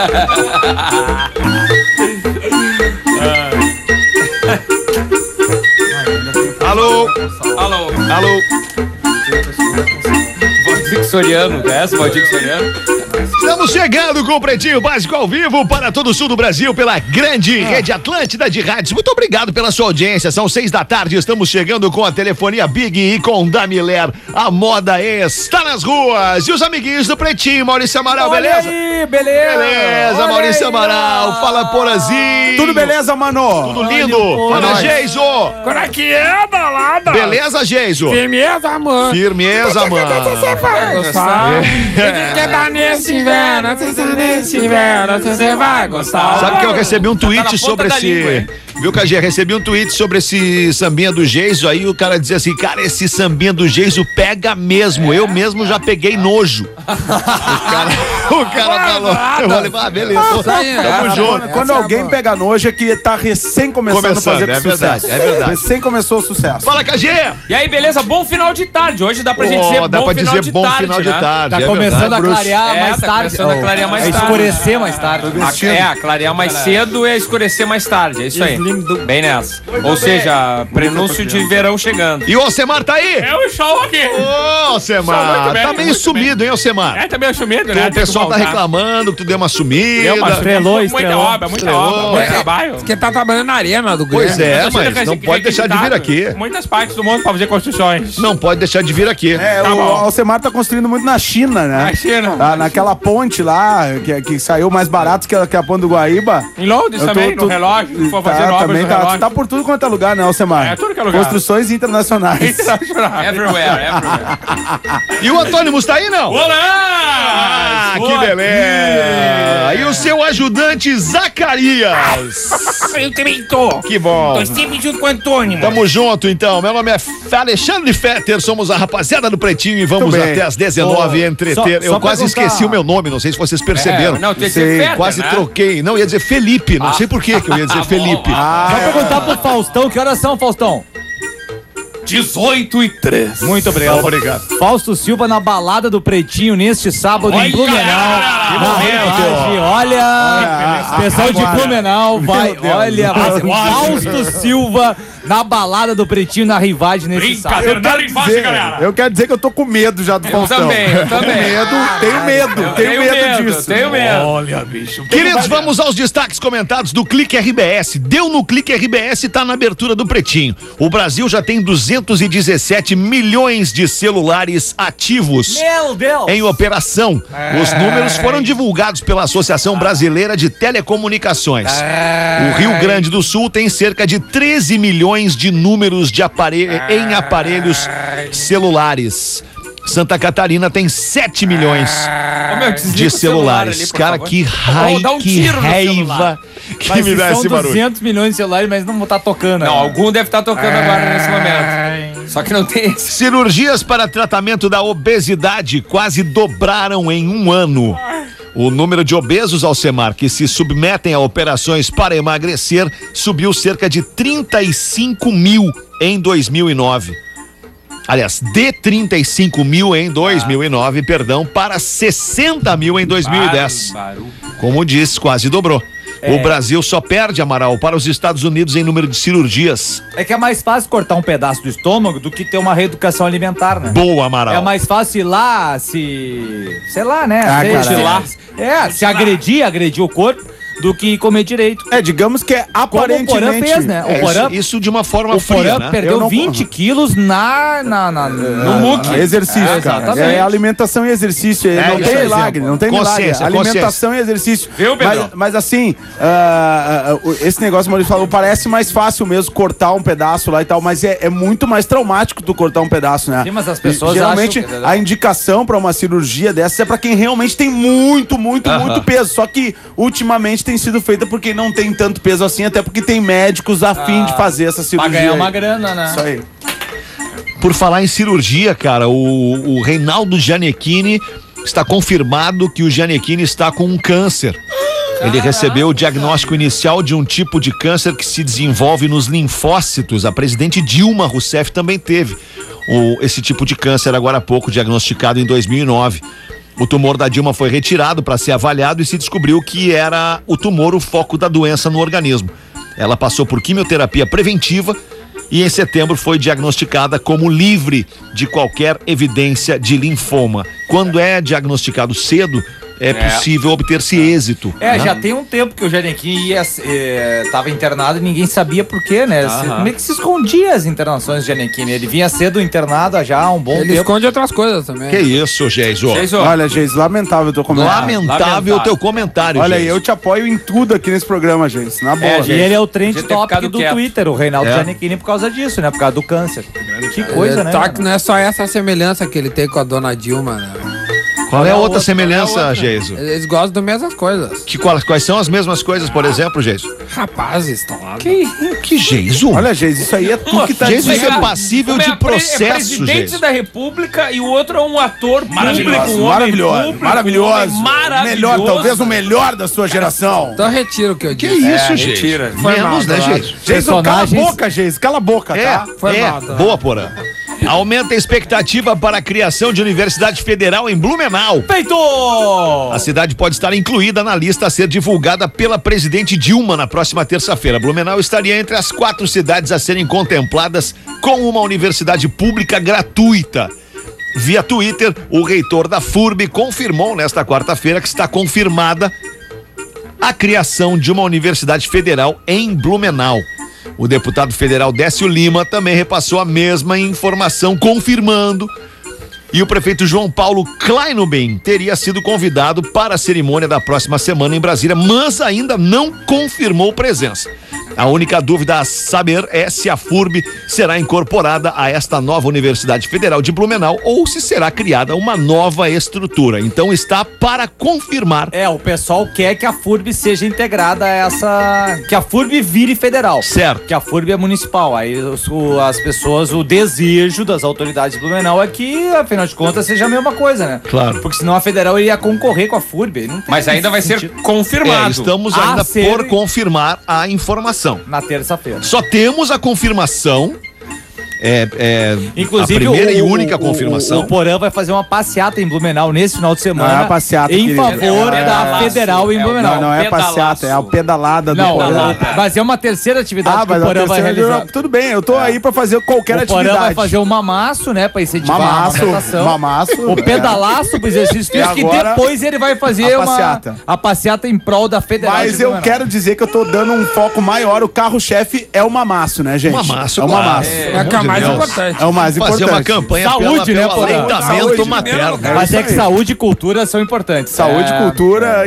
Alô? Valdir Soriano, conhece o Valdir Soriano? Estamos chegando com o Pretinho Básico ao vivo para todo o sul do Brasil pela grande Rede Atlântida de rádios. Muito obrigado pela sua audiência. São 6 da tarde, estamos chegando com a telefonia Big e com Damiler. A moda está nas ruas. E os amiguinhos do Pretinho, Maurício Amaral, beleza? Aí, beleza. Beleza, Maurício Amaral. Fala, Porazinho. Tudo beleza, mano? Tudo lindo. Fala, Geiso. Como é que é, balada? Beleza, Geiso? Firmeza, mano. Firmeza, mano. Você vai gostar. Que tá nesse inverno, você vai gostar. Sabe que eu recebi um tweet sobre esse... Viu, KG? Recebi um tweet sobre esse sambinha do Geiso, aí o cara dizia assim, cara, esse sambinha do Geiso pega mesmo, eu mesmo já peguei nojo. O cara falou, eu falei, beleza, tamo junto. Quando alguém pega nojo é que tá recém começando a fazer sucesso. É verdade. Recém começou o sucesso. Fala, KG! E aí, beleza? Bom final de tarde. Hoje dá pra gente dizer dá pra dizer bom final de tarde. Tá começando a clarear mais tá tarde. começando a clarear mais tarde. Escurecer mais tarde. A clarear mais cedo e escurecer mais tarde. É isso aí. Bem nessa. Ou seja, prenúncio de verão chegando. E o Alcemar tá aí? É o show aqui. Ô, Alcemar, tá meio sumido, hein, Alcemar? É, tá meio sumido, né? O pessoal tá reclamando que tu deu uma sumida. Muita obra, muito trabalho. Porque tá trabalhando na arena do Grêmio. Pois é, mas não pode deixar de vir aqui. Muitas partes do mundo pra fazer construções. Não pode deixar de vir aqui. O Alcemar tá construindo muito na China, né? Na China. Naquela ponte lá, que saiu mais barato que a ponte do Guaíba. Em Londres também, no relógio. For fazer obras no relógio. Tá por tudo quanto é lugar, né, Alcemar? É, tudo que é lugar. Construções internacionais. Everywhere. E o Antônimo tá aí, não? Olá! Que beleza! E o seu ajudante Zacarias? Eu também tô. Que bom. Tô sempre junto com o Antônio. Tamo junto, então. Meu nome é Alexandre Fetter, somos a rapaziada do Pretinho e vamos até às 19 entreter. Eu quase esqueci o meu nome, não sei se vocês perceberam. Não, tu ia dizer Fetter, quase né? Troquei. Não, ia dizer Felipe, não sei por que eu ia dizer Felipe. Só perguntar pro Faustão, que horas são, Faustão? 18:03. Muito obrigado. Obrigado. Fausto Silva na balada do Pretinho neste sábado em Blumenau. Olha, pessoal de Blumenau vai, olha, Fausto Silva na balada do Pretinho na Rivagem nesse sábado. Eu quero dizer que eu tô com medo já do Faustão. Eu também. Tenho medo disso. Tenho medo. Olha, bicho. Queridos, vamos aos destaques comentados do Clique RBS. Deu no Clique RBS, tá na abertura do Pretinho. O Brasil já tem 217 milhões de celulares ativos. Meu Deus! Em operação. Os números foram divulgados pela Associação Brasileira de Telecomunicações. O Rio Grande do Sul tem cerca de 13 milhões de números de em aparelhos celulares. Santa Catarina tem 7 milhões de celulares. Cara, que raiva que me dá esse barulho. 200 milhões de celulares, mas não tá tocando. Não, algum deve estar tocando agora nesse momento. Só que não tem esse. Cirurgias para tratamento da obesidade quase dobraram em um ano. O número de obesos, Alcemar, que se submetem a operações para emagrecer, subiu cerca de 35 mil em 2009. Aliás, de 35 mil em 2009, para 60 mil em 2010. Como disse, quase dobrou. O Brasil só perde, Amaral, para os Estados Unidos em número de cirurgias. É que é mais fácil cortar um pedaço do estômago do que ter uma reeducação alimentar, né? Boa, Amaral. É mais fácil ir lá, sei lá, né? Se agredir o corpo, do que comer direito. Digamos que aparentemente... Como o Porã fez, né? Isso de uma forma fria, né? O Porã perdeu 20 quilos no muque. Exercício, cara. Exatamente. Alimentação e exercício. Não tem milagre, não tem milagre. Alimentação e exercício. Viu, Pedro? Mas assim, esse negócio que o Maurício falou, parece mais fácil mesmo cortar um pedaço lá e tal, mas é muito mais traumático tu cortar um pedaço, né? Sim, mas as pessoas geralmente acham a indicação pra uma cirurgia dessa é pra quem realmente tem muito peso. Só que ultimamente tem sido feita porque não tem tanto peso assim, até porque tem médicos a fim de fazer essa cirurgia. Pra ganhar uma grana, né? Isso aí. Por falar em cirurgia, cara, o Reinaldo Gianecchini está confirmado que o Gianecchini está com um câncer. Ele recebeu o diagnóstico inicial de um tipo de câncer que se desenvolve nos linfócitos. A presidente Dilma Rousseff também teve esse tipo de câncer agora há pouco, diagnosticado em 2009. O tumor da Dilma foi retirado para ser avaliado e se descobriu que era o tumor o foco da doença no organismo. Ela passou por quimioterapia preventiva e em setembro foi diagnosticada como livre de qualquer evidência de linfoma. Quando é diagnosticado cedo, é possível obter-se êxito. Já tem um tempo que o Gianecchini estava internado e ninguém sabia por quê, né? Meio que se escondia as internações do Gianecchini. Ele vinha cedo internado já há um bom tempo. Ele esconde outras coisas também. Que isso, Geiso? Olha, Geiso, lamentável o teu comentário. Lamentável o teu comentário, Olha aí, Geiso. eu te apoio em tudo aqui nesse programa, Geiso. Na boa. E ele é o trend Podia ter topic ficado do quieto. Twitter, o Reinaldo Gianecchini, por causa disso, né? Por causa do câncer. Que coisa, né? Só que não é só essa semelhança que ele tem com a dona Dilma, né? Qual é a outra semelhança, Geiso? Eles gostam das mesmas coisas. Quais são as mesmas coisas, por exemplo, Geiso? Rapazes, estão lá. Que Geiso? Olha, Geiso, isso aí é tu que tá Geiso, dizendo. isso é passível de processo, presidente Geiso. da República e o outro é um ator Maravilhoso, público, um homem maravilhoso, público, maravilhoso. um homem maravilhoso. Melhor, talvez o melhor da sua geração. Então retiro o que eu Que disse. isso, Geiso? mentira. Foi Menos, mal, né, tá? Geiso? Geiso, cala a Personagens- boca, Geiso, cala a boca, tá? Foi mal, tá? Boa, Porã. Aumenta a expectativa para a criação de Universidade Federal em Blumenau. Feito! A cidade pode estar incluída na lista a ser divulgada pela presidente Dilma na próxima terça-feira. Blumenau estaria entre as 4 cidades a serem contempladas com uma universidade pública gratuita. Via Twitter, o reitor da FURB confirmou nesta quarta-feira que está confirmada a criação de uma universidade federal em Blumenau. O deputado federal Décio Lima também repassou a mesma informação, confirmando. E o prefeito João Paulo Kleinubin teria sido convidado para a cerimônia da próxima semana em Brasília, mas ainda não confirmou presença. A única dúvida a saber é se a FURB será incorporada a esta nova Universidade Federal de Blumenau ou se será criada uma nova estrutura. Então está para confirmar. O pessoal quer que a FURB seja integrada a essa... Que a FURB vire federal. Certo. Que a FURB é municipal. Aí as pessoas, o desejo das autoridades de Blumenau é que, afinal de contas, seja a mesma coisa, né? Claro. Porque senão a federal iria concorrer com a FURB. Não tem Mas ainda vai ser sentido. confirmado. Estamos A ainda ser- por confirmar a informação. Na terça-feira. Só temos a confirmação. Inclusive, a primeira e única confirmação. O Porã vai fazer uma passeata em Blumenau nesse final de semana. Não é uma passeata, em querido. favor É um da pedalaço. federal em Blumenau. Não é pedalaço. passeata, é a pedalada do Não, Porã. mas é uma terceira atividade que o mas a Porã vai terceira- realizar. tudo bem, eu tô aí pra fazer qualquer O Porã atividade. vai fazer um mamaço, né, pra incentivar a natação. mamaço. O pedalaço pro exercício físico e agora, depois ele vai fazer a passeata. a passeata em prol da federal. Mas de eu Blumenau. quero dizer que eu tô dando um foco maior. O carro-chefe é o mamaço, né, gente? Mamaço, é o claro. mamaço. É a que é a mais importante. É o mais importante. Fazer uma campanha Saúde, né, pelo Porã? aleitamento Saúde, materno. Mas isso é que aí. saúde e cultura são importantes. Saúde e cultura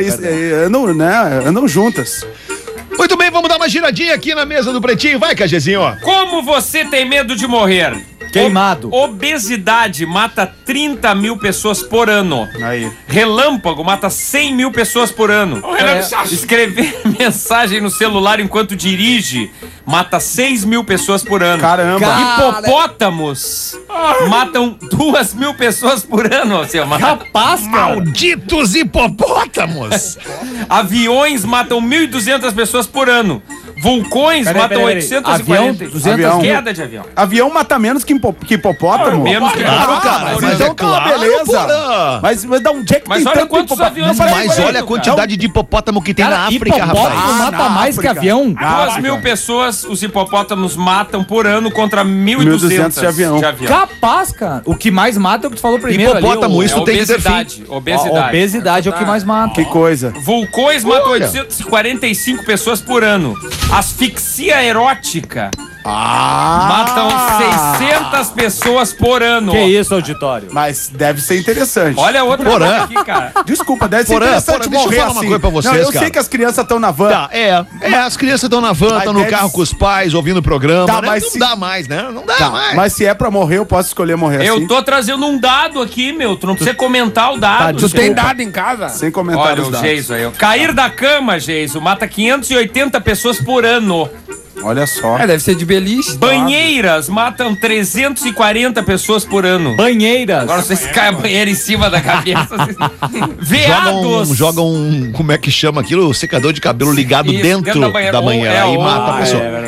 andam juntas. Muito bem, vamos dar uma giradinha aqui na mesa do Pretinho. Vai, Cajezinho. Como você tem medo de morrer? Queimado. Obesidade mata 30 mil pessoas por ano. Aí. Relâmpago mata 100 mil pessoas por ano. Escrever mensagem no celular enquanto dirige mata 6 mil pessoas por ano. Caramba. Hipopótamos matam 2 mil pessoas por ano, seu Rapaz, cara. Malditos hipopótamos. Aviões matam 1.200 pessoas por ano. Vulcões matam 840. Avião, 200 Avião. Queda de avião. Avião mata menos que hipopótamo? Menos que Claro, cara. Por Mas exemplo. é claro, beleza. Porã. Mas da onde é que Mas tem olha tanto quantos hipopótamo? aviões Não, tem Mas aí, olha a quantidade de hipopótamo que tem na Cara, África, hipopótamo rapaz. mata na mais que África. avião. 2 mil pessoas os hipopótamos matam por ano contra 1.200 de avião. Capaz, cara. O que mais mata é o que tu falou primeiro. Hipopótamo, ali, isso tem que ter fim. obesidade. Obesidade. A obesidade é o que mais mata. Que coisa. Vulcões matam Olha. 845 pessoas por ano. Asfixia erótica matam 600 pessoas por ano. Que isso, auditório? Mas deve ser interessante. Olha outra Porã. coisa aqui, cara. Desculpa, deve ser Porã, interessante Porã, deixa eu morrer falar uma assim. coisa pra vocês, Não, eu cara. sei que as crianças estão na van. Tá, as crianças estão na van, Mas estão no deve- carro com os pais, ouvindo o programa, Tá, né? mas Não se- dá mais, né? Não dá Tá, mais. mas se é pra morrer, eu posso escolher morrer assim. Eu tô trazendo um dado aqui, meu. Tu não precisa comentar o dado. Tu tem seu- dado em casa? Sem Olha comentários o dados. Geiso aí. Ó. Cair da cama, Geiso, mata 580 pessoas por ano. Olha só. Deve ser de beliche. Banheiras matam 340 pessoas por ano. Banheiras. Agora vocês caem a banheira em cima da cabeça. Veados. Jogam como é que chama aquilo? Secador de cabelo ligado Isso, dentro da banheira. É, Aí ou- mata a pessoa.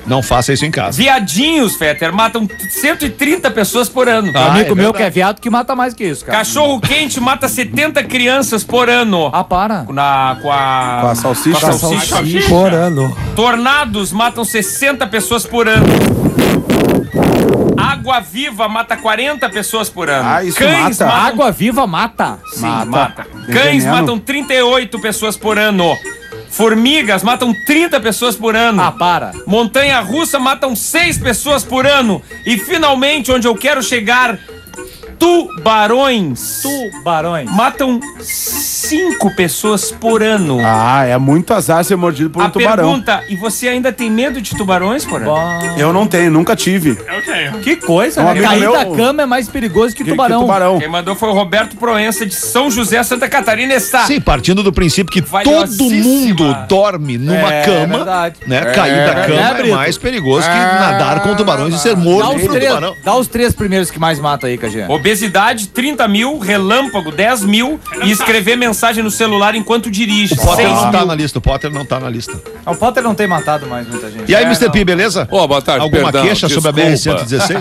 Não faça isso em casa. Viadinhos, Fetter, matam 130 pessoas por ano. Um amigo meu que é viado que mata mais que isso, cara. Cachorro quente mata 70 crianças por ano. Ah, para. Com a salsicha. Com a salsicha. Por ano. Tornados matam 60 pessoas por ano. Água viva mata 40 pessoas por ano. Ah, isso mata. Água viva mata. Sim, mata. Tem Cães veneno. matam 38 pessoas por ano. Formigas matam 30 pessoas por ano. Ah, para. Montanha-russa matam 6 pessoas por ano. E finalmente, onde eu quero chegar, tubarões matam 5 pessoas por ano. Ah, é muito azar ser mordido por um A tubarão. pergunta, e você ainda tem medo de tubarões, por ano? Eu não tenho, nunca tive. Que coisa, Um né? amigo Cair meu- da cama é mais perigoso que Que tubarão. Quem mandou foi o Roberto Proença de São José, Santa Catarina. Está. Sim, partindo do princípio que todo Valiosíssima. mundo dorme numa É cama, verdade. né? Cair da cama é Brito? mais perigoso que nadar com tubarões e ser morto por tubarão. Dá os 3 primeiros que mais mata aí, KG. Obesidade, 30 mil. Relâmpago, 10 mil. E escrever mensagem no celular enquanto dirige. O Potter 6 não tá mil. na lista, o Potter não tá na lista. O Potter não tem matado mais muita gente. E aí, Mr. P, beleza? Ô, boa tarde, Alguma perdão, queixa sobre a desculpa. BR-116?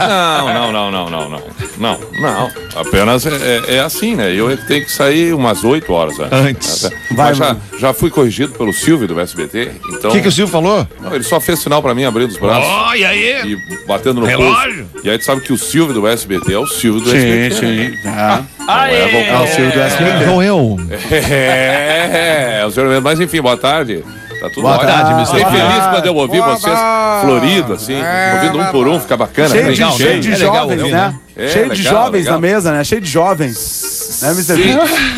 Não. Apenas é assim, né? Eu tenho que sair umas 8 horas Antes. Vai, Mas já fui corrigido pelo Silvio do SBT, então... O que o Silvio falou? Não, ele só fez sinal pra mim, abrindo os braços E aí? e batendo no Relógio. pulso. E aí tu sabe que o Silvio do SBT é o Silvio do SBT. né? Aê! É o Silvio do SBT. Então eu. É o senhor, mas enfim, boa tarde. Tá tudo Boa ótimo. tarde, Mr. Fiquei P. feliz quando eu ouvi vocês florido, assim, ouvindo um por um, fica bacana. Cheio né? de, legal, cheio de né? É legal, jovens, né? né? É, Cheio de legal, jovens legal. na mesa, né? Cheio de jovens. Né, Mr. P?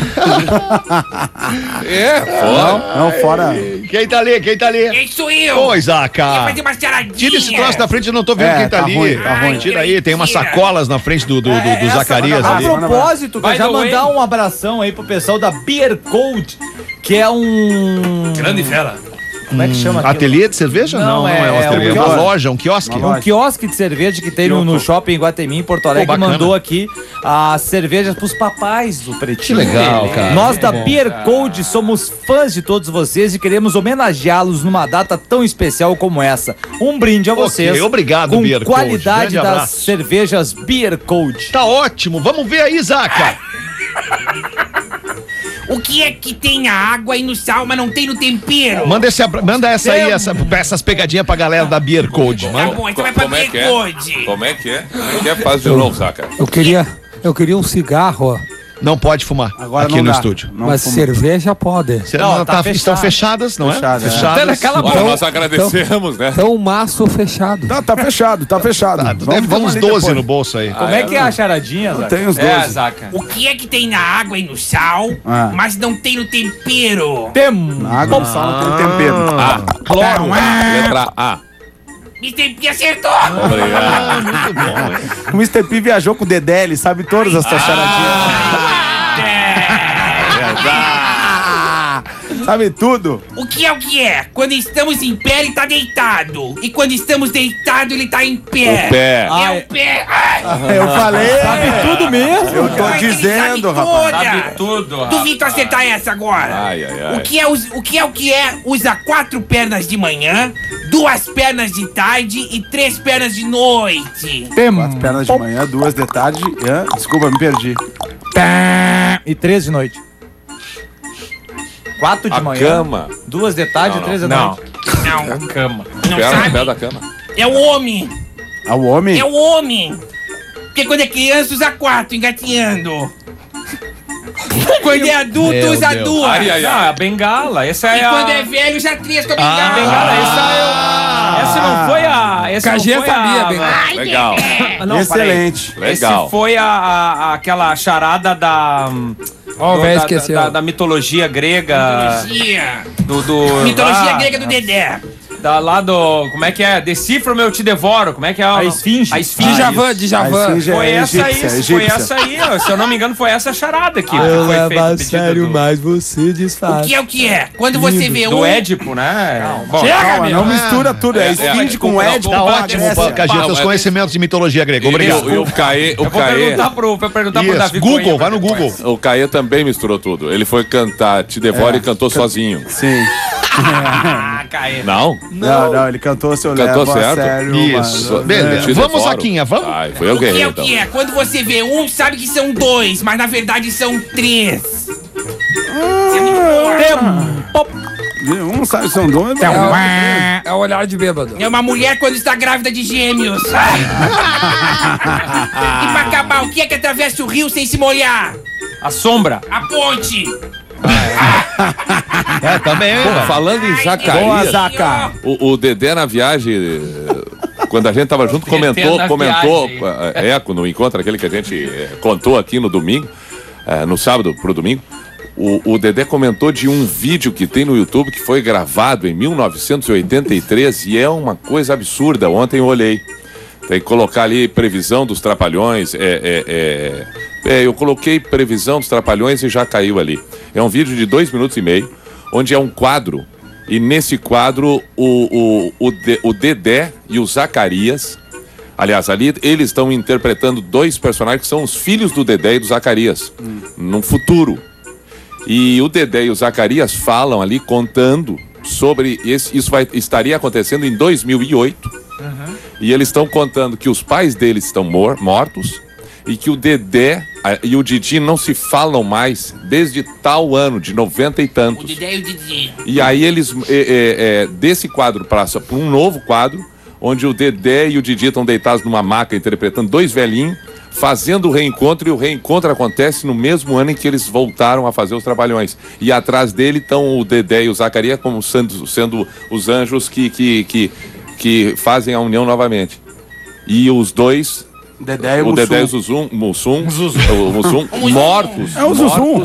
Fora. Não, fora. Quem tá ali? Quem tá ali? Quem sou eu? Ô, Isaca. Fazer uma charadinha. Tira esse troço da frente, eu não tô vendo É, quem tá, tá ali. ruim, tá ruim. Tira aí, tem umas Tira. sacolas na frente do essa, Zacarias manda A ali. abraço. propósito, By já the way- mandar um abração aí pro pessoal da Beer Code, que é um... Grande fera. Como é que chama aquilo? Ateliê de cerveja? Não, é um é ateliê. um Uma quiosque. loja, um quiosque. Um quiosque de cerveja que tem no shopping Guatemi, em Porto Alegre, Pô, que bacana. mandou aqui as cervejas pros papais do Pretinho. Que legal, cara. Nós da Beer Code somos fãs de todos vocês e queremos homenageá-los numa data tão especial como essa. Um brinde a vocês. Ok, obrigado, com Beer Code. qualidade Grande das abraço. cervejas Beer Code. Tá ótimo, vamos ver aí, Zaca. O que é que tem na água e no sal, mas não tem no tempero? Manda essa aí, essas pegadinhas pra galera da Beer Code. Tá Manda. bom, então vai pra Como é que é? Code. Como é que é? Faz de novo, saca? Eu queria um cigarro, Não pode fumar Agora aqui não no dá. estúdio. Não mas fuma. cerveja pode. Não, tá Estão fechado. fechadas, não é? Fechado, é. Fechadas. Bom, nós agradecemos, né? Então, um maço fechado. Tá fechado, tá fechado. Deve ter uns ali 12 depois. no bolso aí. Como é que é a charadinha, Zaca? Tem uns 12. É, Zaca. O que é que tem na água e no sal, Ah. mas não tem no tempero? Temos. Água, sal, não tem tempero. Cloro. Letra A. Mr. P acertou! Obrigado. O Mr. P viajou com o Dedé, ele sabe todas as tuas charadinhas. Sabe tudo. O que é? Quando estamos em pé, ele tá deitado. E quando estamos deitados, ele tá em pé. O pé. É o pé. Ai, Eu falei. Sabe tudo mesmo? Eu tô ai, ele dizendo, sabe rapaz. toda. Sabe tudo, rapaz. Duvido acertar essa agora. Ai, ai, ai. O que é? Usa 4 pernas de manhã, 2 pernas de tarde e 3 pernas de noite. Temos. 4 pernas de manhã, 2 de tarde. Desculpa, me perdi. E 3 de noite. 4 de A manhã, cama. 2 de tarde e Não, 3 de Não. noite. Não, Cama. não Pé sabe? da cama. É o homem. Ah, o homem? É o homem. Porque quando é criança usa 4, engatinhando. Quando é adulto Meu usa Deus. 2. Ai, ai, Ah, a bengala. Essa é E a... quando é velho usa 3 com a A bengala. bengala, essa não foi a... Essa não KG foi sabia, a... bengala. Ai, Legal. Dedé. Ah, não, Excelente. Legal. Esse foi aquela charada da... Ó, o velho esqueceu. Da mitologia grega. Mitologia. Mitologia Grega do Dedé. Lá do... Como é que é? Decifra-me, eu te devoro. Como é que é? A esfinge. A esfinge. Djavan, A Djavan. esfinge Foi é essa aí, egípcia, foi egípcia. essa aí, ó. Se eu não me engano, foi essa charada aqui. Eu que foi levo feito a pedido sério, mas você desfaz. O que é? Quando você vê do um... Édipo, né? Bom, Calma, não mistura tudo. É esfinge com Ed. Tá ótimo, Cajê, teus conhecimentos de mitologia grega. Obrigado. E o Caê, eu vou perguntar pro Isso, Davi Google, Cunha vai no depois. Google. o Caê também misturou tudo. Ele foi cantar Te Devora e cantou sozinho. Sim. Não? Não, ele cantou Seu Cantou Levo certo? a Sério. Isso. Mano. Beleza. Te Vamos, decoro. Zaquinha, vamos? Ai, foi eu O que ganhei, é o então. que é? Quando você vê um, sabe que são dois, mas na verdade são três. Um sabe, são dois. É o olhar de bêbado. É uma mulher quando está grávida de gêmeos. E pra acabar, o que é que atravessa o rio sem se molhar? A sombra. A ponte. Também. Pô, falando em Boa, Zacarias, Zaca. o Dedé na viagem, quando a gente tava junto, comentou, Eco, no encontro aquele que a gente contou aqui no domingo, no sábado pro domingo, o Dedé comentou de um vídeo que tem no YouTube que foi gravado em 1983 e é uma coisa absurda. Ontem eu olhei. Tem que colocar ali previsão dos Trapalhões. Eu coloquei previsão dos Trapalhões e já caiu ali. É um vídeo de 2 minutos e meio, onde é um quadro. E nesse quadro, o Dedé e o Zacarias. Aliás, ali eles estão interpretando 2 personagens que são os filhos do Dedé e do Zacarias, no futuro. E o Dedé e o Zacarias falam ali, contando sobre isso estaria acontecendo em 2008. E eles estão contando que os pais deles estão mortos e que o Dedé e o Didi não se falam mais desde tal ano, de 90 e O tantos. Dedé e o Didi. E aí eles, desse quadro, passa para um novo quadro, onde o Dedé e o Didi estão deitados numa maca, interpretando 2 velhinhos, fazendo o reencontro, e o reencontro acontece no mesmo ano em que eles voltaram a fazer os Trapalhões. E atrás dele estão o Dedé e o Zacarias como sendo os anjos que fazem a união novamente. E os dois, Dedé e o Dedé e o Mussum, mortos. É o Zuzum.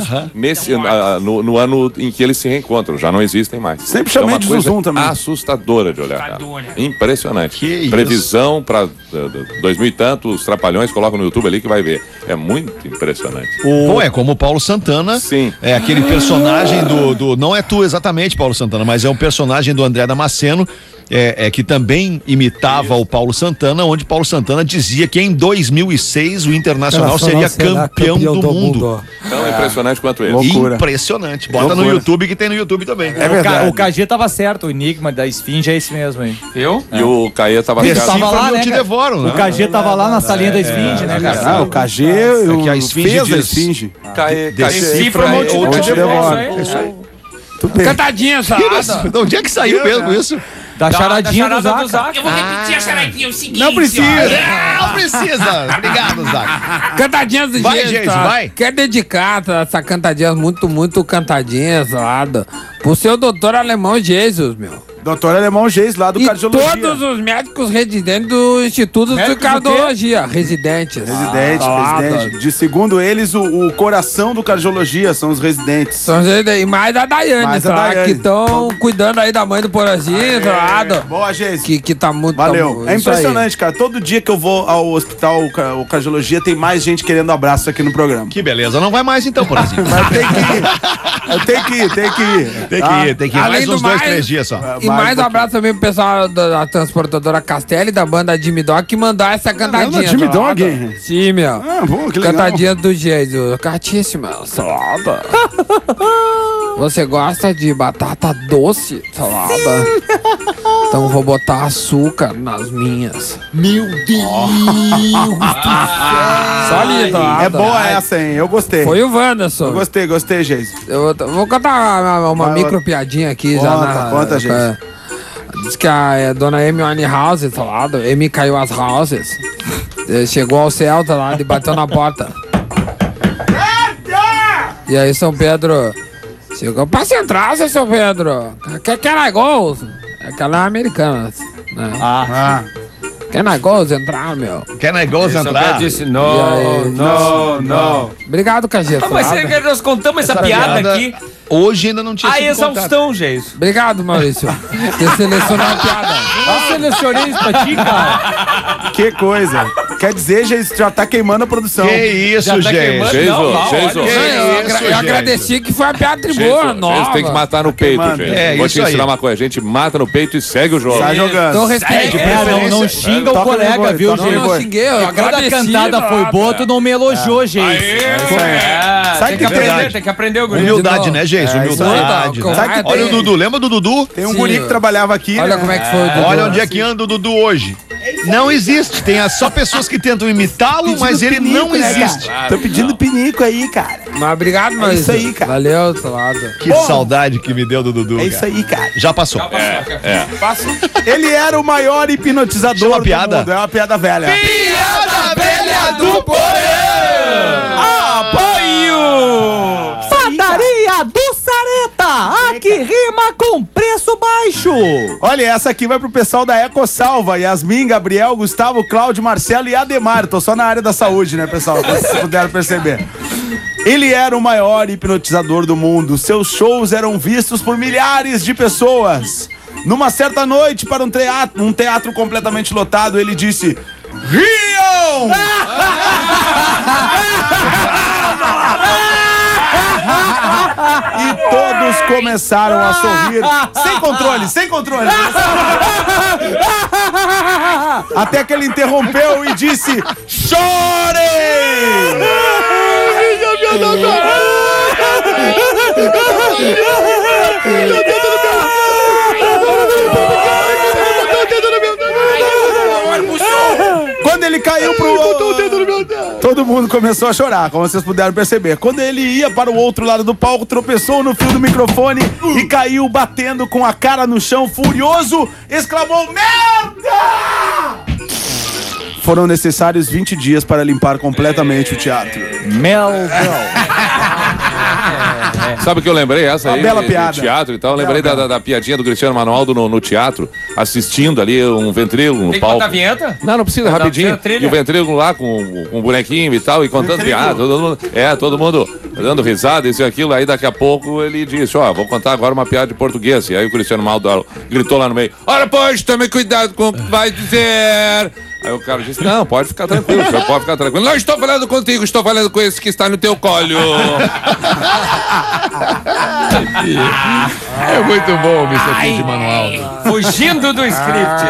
No ano em que eles se reencontram. Já não existem mais. Sempre chamei de Zuzum também. Assustadora de olhar. Cara. Impressionante. Que isso. Previsão para 2000 e tanto, os Trapalhões, coloca no YouTube ali que vai ver. É muito impressionante. Bom, é como o Paulo Santana. Sim. É aquele personagem do. Não é tu exatamente, Paulo Santana, mas é um personagem do André Damasceno. Que também imitava o Paulo Santana, onde Paulo Santana dizia que em 2006 o Internacional seria campeão do mundo. Tão impressionante quanto ele. Loucura. Impressionante. Bota Loucura. no YouTube, que tem no YouTube também. É verdade. O KG tava certo, o enigma da esfinge é esse mesmo aí. Eu? E o Caê tava Ele certo. tava lá, eu né, te cara? devoro, né? O KG tava lá na salinha da esfinge, né, cara? Ah, o KG que a esfinge fez a diz. esfinge. Caê, Decifra Caê, ou Ou te devora. Tudo bem. Cantadinha, salada. De onde é que saiu mesmo isso? Da charadinha do charada Zaca. Eu vou repetir a charadinha, é o seguinte. Não precisa. ó. Não precisa. Obrigado, Zac. Cantadinhas do Vai, jeito, gente, tá? vai. Quer dedicar essa cantadinha muito cantadinha, salada, pro seu doutor alemão Jesus, meu. Doutor Alemão Geis, lá do E Cardiologia. todos os médicos residentes do Instituto de Cardiologia. Residentes. Residente. De segundo eles, o coração do Cardiologia são os residentes. São e mais a Daiane, Mais a tá? Daiane. Que estão cuidando aí da mãe do Porazinho, tá? Boa, Geis. Que tá muito... Valeu. tá, É isso aí. impressionante, cara. Todo dia que eu vou ao hospital, o Cardiologia, tem mais gente querendo abraço aqui no programa. Que beleza. Não vai mais então, por exemplo. Mas tem que ir. Eu tenho que ir. Tem que ir. Além Mais do uns 2, 3 dias só. E mais um abraço também pro pessoal da transportadora Castelli, da banda Jimmy Dog, que mandou essa cantadinha. Jimmy salada. Dog? Sim, meu. Ah, bom, que legal. Cantadinha do Jesus. Cartíssima, salada. Você gosta de batata doce, salada? Então vou botar açúcar nas minhas. Meu Deus! Só ali, salada. É boa essa, hein? Eu gostei. Foi o Wanderson. Eu gostei, Geis. Eu vou contar uma Vai, micro piadinha aqui já na. Conta, gente. Diz que a dona Amy Winehouse, tá lá, Amy caiu as houses. Chegou ao céu, tá lá, e bateu na porta. E aí São Pedro chegou, passa entrar, seu São Pedro. Can I go? Aquela é americana, né? Can I go entrar, meu? Can I go entrar? Disse, E não, aí? não. Obrigado, Cajeta. Mas nós contamos essa piada aqui. Hoje ainda não tinha A sido exaustão, Jesus. Obrigado, Maurício. Você selecionou a piada. Eu selecionei isso pra ti, cara. Que coisa. Quer dizer, Geis, já tá queimando a produção. Que isso, Já tá gente. queimando. Geiso, Não, Geiso. olha, Eu agradeci que foi a piada boa, nova. Geiso tem que matar no peito, queimando. gente. É, Vou isso te ensinar aí. uma coisa. A gente mata no peito e segue o jogo. Tá jogando. Então respeite. Não xinga o Toca colega, nervoso, viu, toca gente? nervoso. Não xinguei, eu Quando a agradeci. cantada foi boa, tu não me elogiou, gente. Sabe que tem que aprender o guri. Humildade, né, gente? Humildade. isso aí. Sabe que olha o Dudu, lembra do Dudu? Tem um guri que trabalhava aqui. Olha né? como é que foi o Dudu. Olha onde é que anda o Dudu hoje. Não existe. Tem só pessoas que tentam imitá-lo, mas ele não existe. Tô pedindo pinico aí, cara. Mas obrigado, mas. isso aí, cara. Valeu, salada. Que saudade que me deu do Dudu. É isso aí, cara. Já passou. Ele era o maior hipnotizador Isso é uma do piada? mundo. É uma piada velha. Piada velha do Porã! Apoio! Padaria do Sareta, aqui rima com preço baixo. Olha, essa aqui vai pro pessoal da EcoSalva. Yasmin, Gabriel, Gustavo, Cláudio, Marcelo e Ademar. Tô só na área da saúde, né, pessoal? Se puderam perceber. Ele era o maior hipnotizador do mundo. Seus shows eram vistos por milhares de pessoas. Numa certa noite, para um teatro completamente lotado, ele disse: riam! E todos começaram a sorrir. Sem controle. Até que ele interrompeu e disse: chorem! Quando ele caiu pro... Todo mundo começou a chorar, como vocês puderam perceber. Quando ele ia para o outro lado do palco, tropeçou no fio do microfone e caiu batendo com a cara no chão, furioso, exclamou: merda! Foram necessários 20 dias para limpar completamente o teatro. Sabe o que eu lembrei? Essa Uma aí, bela de piada. teatro e tal. Eu lembrei da piadinha do Cristiano Manualdo no teatro, assistindo ali um ventrílogo no Tem que palco. botar a vinheta? Não precisa, rapidinho. trilha. E o ventrílogo lá com um bonequinho e tal, e contando piada. Todo mundo dando risada, isso e aquilo. Aí daqui a pouco ele disse: ó, vou contar agora uma piada de português. E aí o Cristiano Manualdo gritou lá no meio: olha, pois, tome cuidado com o que vai dizer. Aí o cara disse: não, pode ficar tranquilo, o senhor pode ficar tranquilo. Não estou falando contigo, estou falando com esse que está no teu colo. É muito bom o Mr. P de manual. Fugindo do script.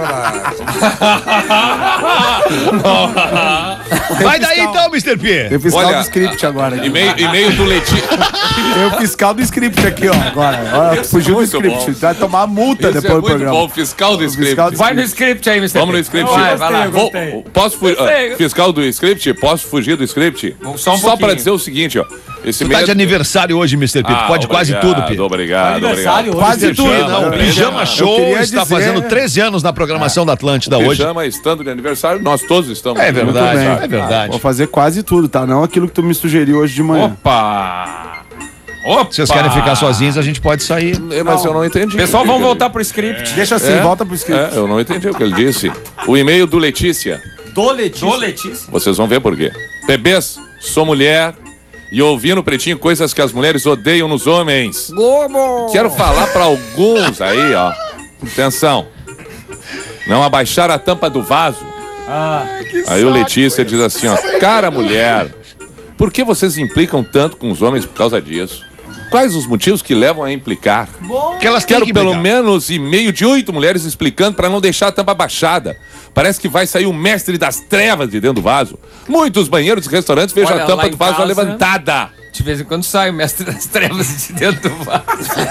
Vai daí então, Mr. P. Tem o fiscal Olha, do script agora. E-mail do Letícia. Tem o fiscal do script aqui, ó. Agora. Olha, fugiu do muito script. bom. Vai tomar multa Isso depois é do muito programa. bom, fiscal do script. fiscal do Vai no script aí, Mr. Vamos no script. Vai lá. Fiscal do script, posso fugir do script? Só um Só para pouquinho. dizer o seguinte, ó. Esse Tu tá de aniversário hoje, Mr. P. Tu pode quase tudo, P. Obrigado. Quase tudo. Não, o Pijama Show queria está dizer- fazendo 13 anos na programação da Atlântida hoje. Pijama estando de aniversário, nós todos estamos. É verdade, bem. é verdade. Vou fazer quase tudo, tá? Não aquilo que tu me sugeriu hoje de manhã. Opa! Se vocês querem ficar sozinhos, a gente pode sair. Mas eu não entendi. Pessoal, vamos voltar pro script. Deixa assim, volta pro script. Eu não entendi o que ele disse. O e-mail do Letícia. Do Letícia. Vocês vão ver por quê. Bebês, sou mulher e ouvi no Pretinho coisas que as mulheres odeiam nos homens. Globo! Quero falar pra alguns aí, ó. Atenção. Não abaixar a tampa do vaso. Aí o Letícia diz assim, ó. Cara, mulher, por que vocês implicam tanto com os homens por causa disso? Quais os motivos que levam a implicar? Que elas têm Quero que pelo brigar. menos e-mail de 8 mulheres explicando pra não deixar a tampa baixada. Parece que vai sair o mestre das trevas de dentro do vaso. Muitos banheiros e restaurantes vejam Olha, a tampa lá do em vaso casa, levantada. De vez em quando sai o mestre das trevas de dentro do vaso.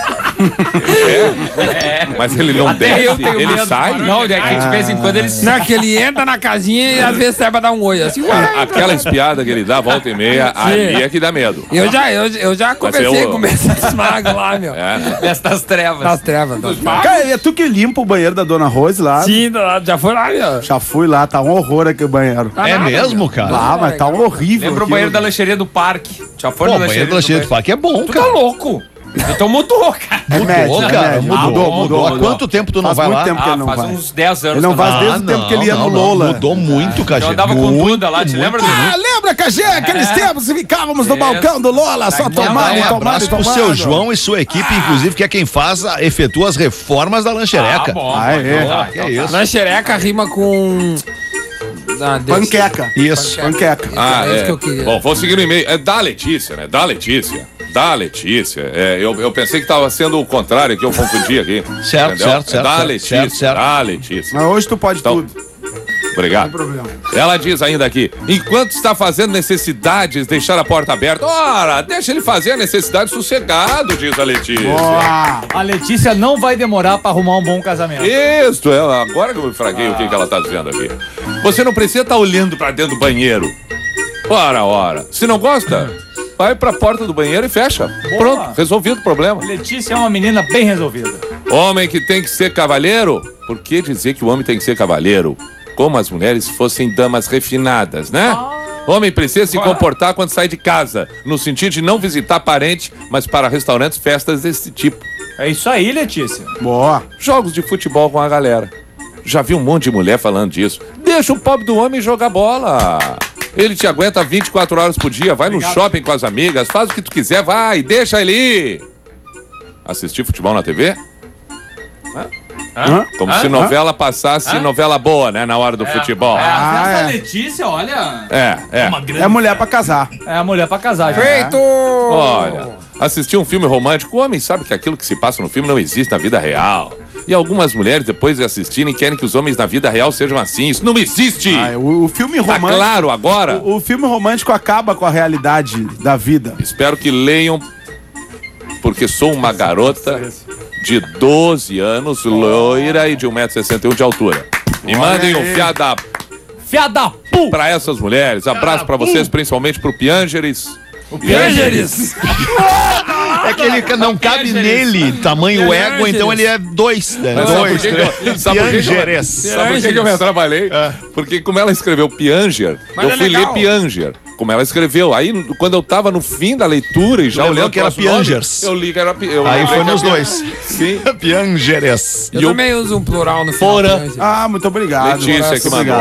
Mas ele não Até eu desce, tenho ele medo. sai. Não, é que de vez em quando ele Não, que ele entra na casinha e às vezes sai pra dar um oi, assim, ué. Aquela espiada que ele dá, volta e meia, ali é que dá medo. Eu já conversei eu- com o mestre Smago lá, meu. mestre das trevas. Nas trevas. Cara, é tu que limpa o banheiro da Dona Rose lá? Sim, já foi lá, meu. Já fui lá, tá um horror aqui o banheiro. É mesmo, cara? Ah, mas tá um horrível. Lembra o aquilo. banheiro da lancheria do parque? Já foi Pô, na o banheiro do Lancheria do Parque é bom, Tu tá cara. louco? Então mudou, cara. É médio, Mudou, é cara. médio. Mudou. Há quanto tempo tu não Faz vai muito lá? tempo que ele não faz vai. uns 10 anos. Ele não que eu faz desde o tempo que ele ia no não, Lola. Mudou muito, cara. Eu andava com Duda lá, te lembra? Ah, lembra, Cagê? Aqueles tempos que ficávamos no balcão do Lola, só tomando, Um tomando, abraço pro tomando. seu João e sua equipe, inclusive, que é quem efetua as reformas da lanchereca. bom. Ah, é. Que é isso? Lanchereca rima com... Ah, Deus. Panqueca. Isso. Panqueca. É isso que eu queria. Bom, vou seguir no e-mail. É da Letícia, né? Da Letícia. Eu pensei que tava sendo o contrário, que eu confundi aqui. Certo, Entendeu? certo, certo, Da certo, Letícia. certo. Da Letícia. Mas hoje tu pode Então, tudo. Obrigado. Não tem problema. Ela diz ainda aqui, enquanto está fazendo necessidades, deixar a porta aberta. Ora, deixa ele fazer a necessidade sossegado, diz a Letícia. Boa. A Letícia não vai demorar pra arrumar um bom casamento. Isso, agora que eu me fraguei o que ela tá dizendo aqui. Você não precisa estar olhando pra dentro do banheiro. Ora. Se não gosta, vai pra porta do banheiro e fecha. Boa. Pronto, resolvido o problema. Letícia é uma menina bem resolvida. Homem que tem que ser cavalheiro? Por que dizer que o homem tem que ser cavalheiro? Como as mulheres fossem damas refinadas, né? Homem precisa se comportar quando sai de casa, no sentido de não visitar parente, mas para restaurantes, festas desse tipo. É isso aí, Letícia. Boa. Jogos de futebol com a galera. Já vi um monte de mulher falando disso. Deixa o pobre do homem jogar bola. Ele te aguenta 24 horas por dia, vai no shopping com as amigas, faz o que tu quiser, vai, deixa ele ir. Assistir futebol na TV? Como se novela passasse novela boa, né? Na hora do futebol. A Letícia, olha. É. É mulher pra casar. É a mulher pra casar. já. Feito! Olha, assistir um filme romântico, o homem sabe que aquilo que se passa no filme não existe na vida real. E algumas mulheres, depois de assistirem, querem que os homens na vida real sejam assim. Isso não existe! O filme Tá romântico. claro agora? O filme romântico acaba com a realidade da vida. Espero que leiam, porque sou uma garota de 12 anos, loira e de 1,61 m de altura. Me mandem um Fiada pu! pra essas mulheres. Abraço pra vocês, principalmente pro Piangeres. O Piangeres! É que ele não cabe nele, tamanho ego, então ele é 2. Né? Mas sabe por que eu me trabalhei? Porque como ela escreveu Pianger, eu fui ler Pianger. Como ela escreveu. Aí, quando eu tava no fim da leitura e já olhando que era Piangers. eu li que era Aí foi nos dois. Sim. Piangeres. Eu também uso um plural no final. Fora. Piangeres. Muito obrigado. Letícia que mandou.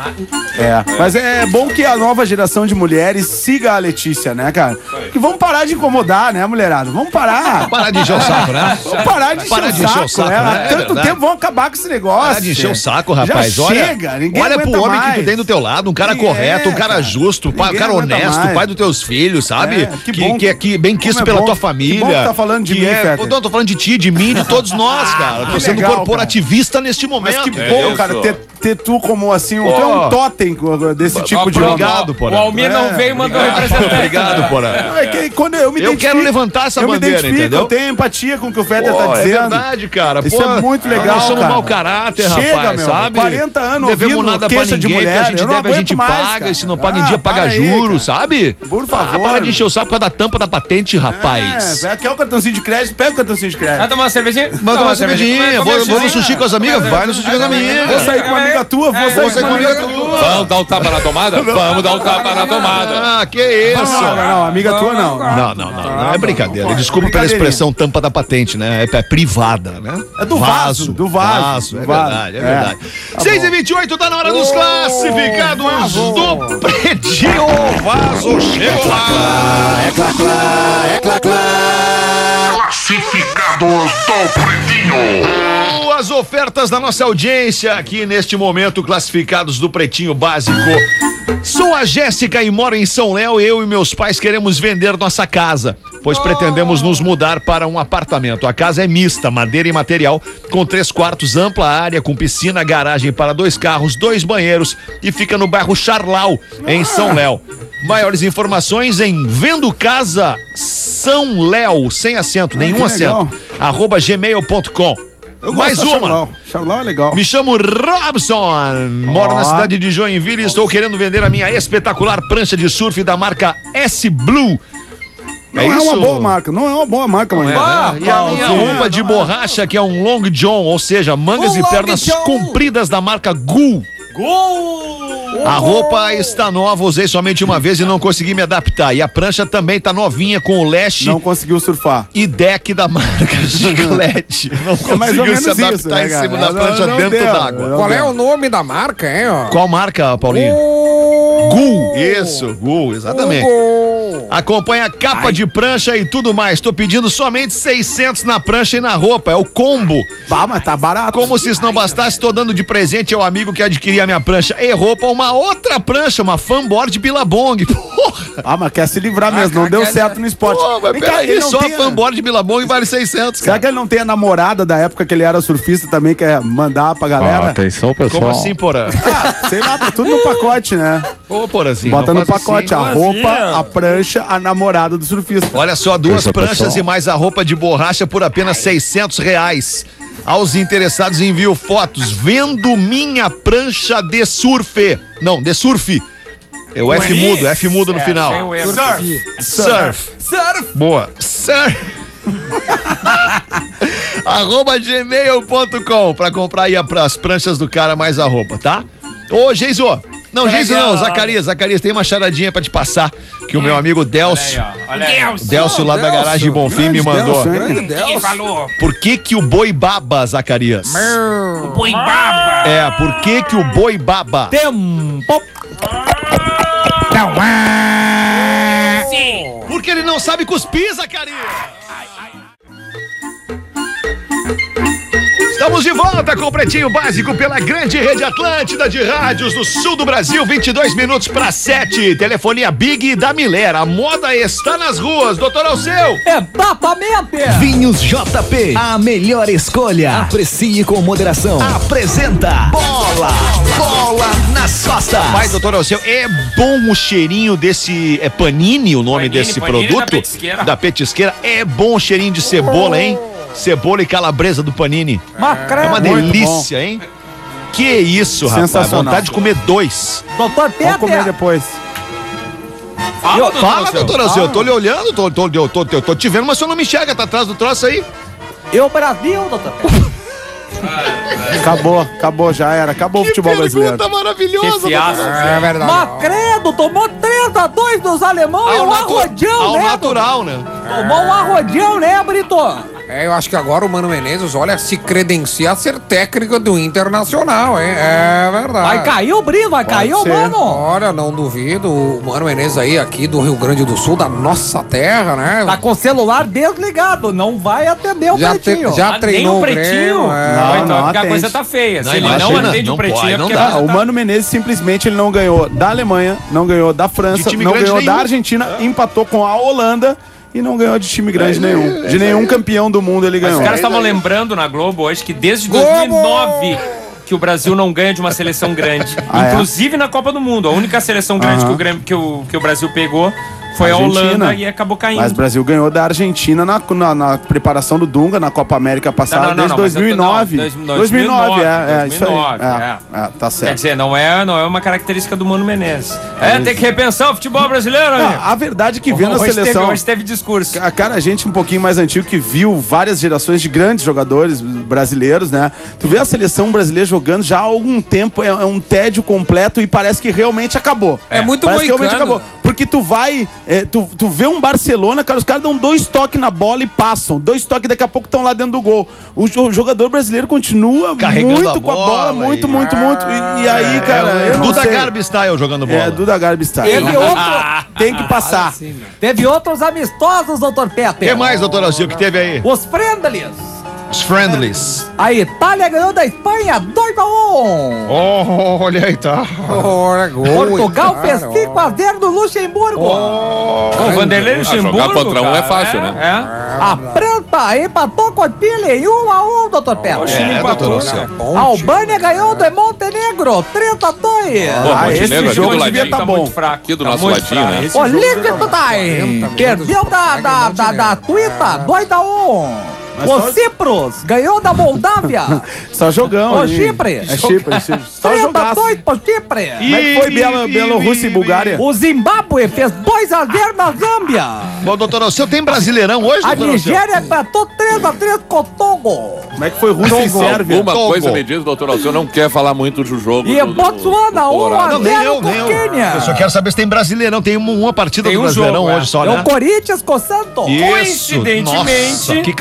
Mas é bom que a nova geração de mulheres siga a Letícia, né, cara? Que vamos parar de incomodar, né, mulherada? Vamos parar. Parar de encher o saco, né? Vamos parar de encher o saco, né? Há tanto tempo vamos acabar com esse negócio. Parar de encher o saco, rapaz. Já Olha, chega, ninguém olha pro aguenta homem mais. que tu tem do teu lado, um cara correto, um cara justo, um Ninguém cara aguenta honesto, mais. pai dos teus filhos, sabe? Que bom. Que é bem quisto Como é pela bom. tua família. Que bom que tá falando de mim, Fetter. Não, tô falando de ti, de mim, de todos nós, cara. Tô que sendo legal, corporativista neste Mas momento. que bom, isso. cara, ter tu como assim, tu é um totem desse tipo de homem. Obrigado, Porã. O Almir não veio e mandou representante. Obrigado, Porã. É que quando eu me Eu identifico, quero levantar essa eu me bandeira, identifico, entendeu? eu tenho empatia com o que o Fetter tá Pô, dizendo. é verdade, cara. Isso Pô, é muito legal, nós somos cara. mau caráter, Chega, rapaz, meu, sabe? 40 anos não devemos ouvindo nada pra queixa de ninguém, mulher, que a gente eu não deve, a gente aguento mais, paga, cara. e se não paga em dia, paga para aí, juros, cara. sabe? Por favor. Para de encher o saco por causa da tampa da patente, rapaz. Quer o cartãozinho de crédito? Pega o cartãozinho de Vai crédito. tomar uma cervejinha? Manda uma cervejinha, vou no sushi com as amigas, vai no sushi com as amigas. Vou sair com uma amiga tua, vou sair com uma amiga tua. Vamos dar um tapa na tomada? Vamos dar um tapa na tomada. Ah, que isso? Não, amiga tua não. Não, é brincadeira. Desculpa pela expressão tampa da patente, né? É privada, né? É do vaso, do vaso. É Do vaso. verdade, é verdade. Tá 6h28, tá na hora dos classificados do Pretinho. Vaso chegou lá. Classificados do Pretinho. As ofertas da nossa audiência aqui neste momento, classificados do Pretinho Básico. Sou a Jéssica e moro em São Léo e eu e meus pais queremos vender nossa casa, pois pretendemos nos mudar para um apartamento. A casa é mista, madeira e material, com 3 quartos, ampla área, com piscina, garagem para 2 carros, 2 banheiros e fica no bairro Charlau, em São Léo. Maiores informações em Vendo Casa São Léo, sem acento, nenhum que acento, legal. @gmail.com. Mais Gosto da uma. Charlau é legal. Me chamo Robson, moro na cidade de Joinville e estou querendo vender a minha espetacular prancha de surf da marca S-Blue. Não é uma boa marca, não é uma boa marca, mano. E a minha roupa de borracha, que é um long john, ou seja, mangas e pernas compridas da marca Gul. A roupa está nova, usei somente uma vez e não consegui me adaptar. E a prancha também tá novinha com o leste Não conseguiu surfar. e deck da marca Gillette. Não mais ou conseguiu se menos adaptar isso, né, em cima cara? da prancha Não dentro deu, d'água. não Qual é o nome da marca, hein, ó? Qual marca, Paulinho? Gul. Isso, Gul, exatamente. A acompanha capa de prancha e tudo mais. Tô pedindo somente 600 na prancha e na roupa. É o combo. Bah, mas tá barato. Como se isso não bastasse, tô dando de presente ao amigo que adquiria a minha prancha e roupa uma outra prancha, uma fanboard Billabong. Porra! Ah, mas quer se livrar mesmo, não deu certo no esporte. Pô, mas Vem cá, peraí, ele não só tem a fanboard Billabong vale 600, Será que ele não tem a namorada da época que ele era surfista também, quer mandar pra galera? Atenção, pessoal. Como assim, Porã? Ah, sei lá, tá tudo no pacote, né? Ô, Porazinho. Bota não no faz pacote assim. a roupa, a prancha, a namorada do surfista. Olha só, 2 Essa pranchas pessoal. e mais a roupa de borracha por apenas R$600. Aos interessados envio fotos vendo minha prancha de surf. Não, de surf. É o F mudo no final. Surf. Boa. Surf. @gmail.com pra comprar aí as pranchas do cara mais a roupa, tá? Ô, Geiso. Não, Geiso não, Zacarias, tem uma charadinha pra te passar que o meu amigo Delcio, Delcio lá da garagem Bonfim me mandou. Quem falou? Por que o boi baba, Zacarias? O boi baba. É, por que o boi baba? Tempo. Sim. Porque ele não sabe cuspir, Zacarias. Estamos de volta com o Pretinho Básico pela grande rede Atlântida de rádios do sul do Brasil, 22 minutos para 7. Telefonia Big da Miller. A moda está nas ruas, doutor Alceu. Exatamente. Vinhos JP, a melhor escolha. Aprecie com moderação. Apresenta Bola nas costas. Mas, doutor Alceu, é bom o cheirinho desse... É Panini o nome desse Panini produto? da petisqueira. É bom o cheirinho de cebola, hein? Cebola e calabresa do Panini. É uma Muito delícia, hein? Que isso, rapaz. Sensacional. Vontade de comer 2. Doutor Vamos comer depois. Fala, doutor Alceu. Eu tô lhe olhando, tô te vendo, mas o senhor não me enxerga. Tá atrás do troço aí. E o Brasil, doutor Pedro? Acabou, já era. Acabou o futebol brasileiro. Pergunta maravilhosa, Que fiasco. É verdade. Macredo tomou 3-2 dos alemães, um arrodião, ao né? natural, né? Tomou um arrodião, né, Brito? Eu acho que agora o Mano Menezes, olha, se credencia a ser técnico do Internacional, hein? É verdade. Vai cair o Brito, vai cair o ser. Mano. Olha, não duvido, o Mano Menezes aí, aqui do Rio Grande do Sul, da nossa terra, né? Tá com o celular desligado, não vai atender o Pretinho. já treinou nem o Pretinho. Grêmio, Ah, Então não porque a atende. coisa tá feia. Se ele imagina, não atende não o Pretinho, pode, é não porque a dá. coisa O tá- Mano Menezes simplesmente ele não ganhou da Alemanha, não ganhou da França, time não grande ganhou da nenhum. Argentina, empatou com a Holanda e não ganhou de time grande nenhum. De nenhum campeão do mundo ele Mas ganhou. os caras estavam lembrando na Globo hoje que desde 2009 que o Brasil não ganha de uma seleção grande. Ah, é? Inclusive na Copa do Mundo. A única seleção grande que o Brasil pegou foi a Argentina. Holanda e acabou caindo. Mas o Brasil ganhou da Argentina na preparação do Dunga na Copa América passada, Não, desde mas eu tô- 2009. não, 2009, isso aí. 2009, Tá certo. Quer dizer, não é uma característica do Mano Menezes. Tem que repensar o futebol brasileiro, amigo. A verdade é que vendo a Hoje seleção... hoje teve discurso. Cara, a gente um pouquinho mais antigo que viu várias gerações de grandes jogadores brasileiros, né? Tu vê a seleção brasileira jogando já há algum tempo, é um tédio completo e parece que realmente acabou. É muito Parece que realmente moicano. acabou. Porque tu vai, tu vê um Barcelona, cara, os caras dão 2 toques na bola e passam. 2 toques, daqui a pouco estão lá dentro do gol. O jogador brasileiro continua Carregando muito a com a bola, bola muito, e- muito, muito. E aí, cara, eu não Duda sei. Garbi style jogando bola. É, Duda Garbi style. Teve outro, Tem que passar. teve outros amistosos, doutor Peter. O que mais, doutor Alceu, que teve aí? Os friendlies. Os friendlies. A Itália ganhou da Espanha 2-1. Olha aí, tá. Olha, gol, Portugal cara, fez 5-0 no Luxemburgo. O Vanderlei Luxemburgo. jogar contra um cara, é fácil, né? A França empatou com o Chile em 1-1, doutor Pedro. É, doutor Alceu. A Albânia ganhou do Montenegro 3-2. Pô, Montenegro esse aqui jogo do devia ladinho. tá bom. muito fraco. Aqui do Tá nosso muito ladinho, fraco. né? Esse O jogo Liechtenstein perdeu da Tuita 2-1. O Cipros ganhou da Moldávia. Só jogão. O hein? Chipre. É Chipre. Só jogaço. 3-2 pro Chipre. Como é que foi Bielorrússia e Bulgária? O Zimbábue fez 2-0 na Zâmbia. Bom, doutor Alceu, tem Brasileirão hoje, A doutor Alceu? Nigéria empatou 3-3 com o Togo. Como é que foi Rússia e Sérvia? Uma Togo. coisa me diz, doutor Alceu, não quer falar muito do jogo. E Botsuana, Colorado. 1-0 com o Quênia. Eu só quero saber se tem Brasileirão. Tem uma partida Tem do um Brasileirão jogo, hoje só, É né? o Corinthians com o Santos. Isso. Coincidentemente, Nossa, que clássico. os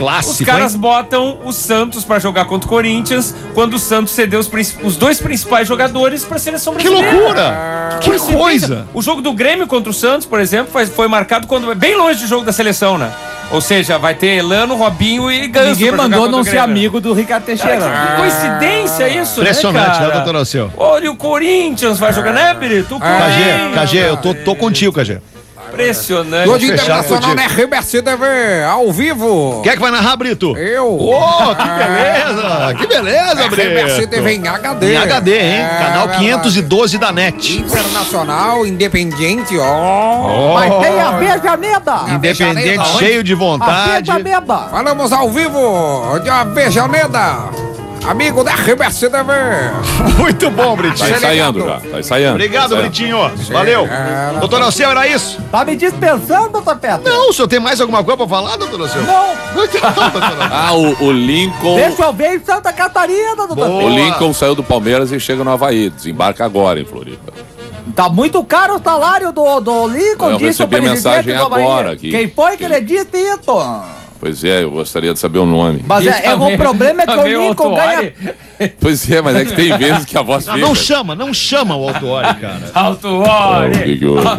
caras botam o Santos pra jogar contra o Corinthians quando o Santos cedeu os dois principais jogadores pra seleção brasileira. Que loucura! Que coisa! O jogo do Grêmio contra o Santos, por exemplo, foi marcado quando bem longe do jogo da seleção, né? Ou seja, vai ter Elano, Robinho e Ganso. Ninguém mandou não ser amigo do Ricardo Teixeira. Que coincidência isso, impressionante, né, doutor Alceu? Olha, o Corinthians vai jogar, né, Brito? KG, eu tô contigo, KG. Impressionante. Hoje Internacional na RBC TV, ao vivo. Quem é que vai narrar, Brito? Eu. Oh, que beleza! Que beleza, Brito! RBC TV em HD. Em HD, hein? Canal 512 da NET. Internacional, independente, ó. Mas tem a Vejaneda. Independente, cheio de vontade. A Vejaneda. Falamos ao vivo de Avejaneda. Amigo da RBC TV. Muito bom, Britinho. Tá ensaiando já, tá ensaiando. Obrigado, Britinho. Valeu. Doutor Alceu, era isso? Tá me dispensando, doutor Pedro? Não, o senhor tem mais alguma coisa pra falar, doutor Alceu? Não. Ah, o Lincoln... Deixa eu ver em Santa Catarina, doutor Pedro. O Lincoln saiu do Palmeiras e chega no Havaí. Desembarca agora em Floripa. Tá muito caro o salário do Lincoln, Eu disse o recebi a presidente mensagem do Havaí. agora aqui. Quem foi que ele disse isso? Pois é, eu gostaria de saber o nome. Mas o problema é que o Lincoln ganha... Pois é, mas é que tem vezes que a voz fica... Não chama o Autuori, cara. Autuori.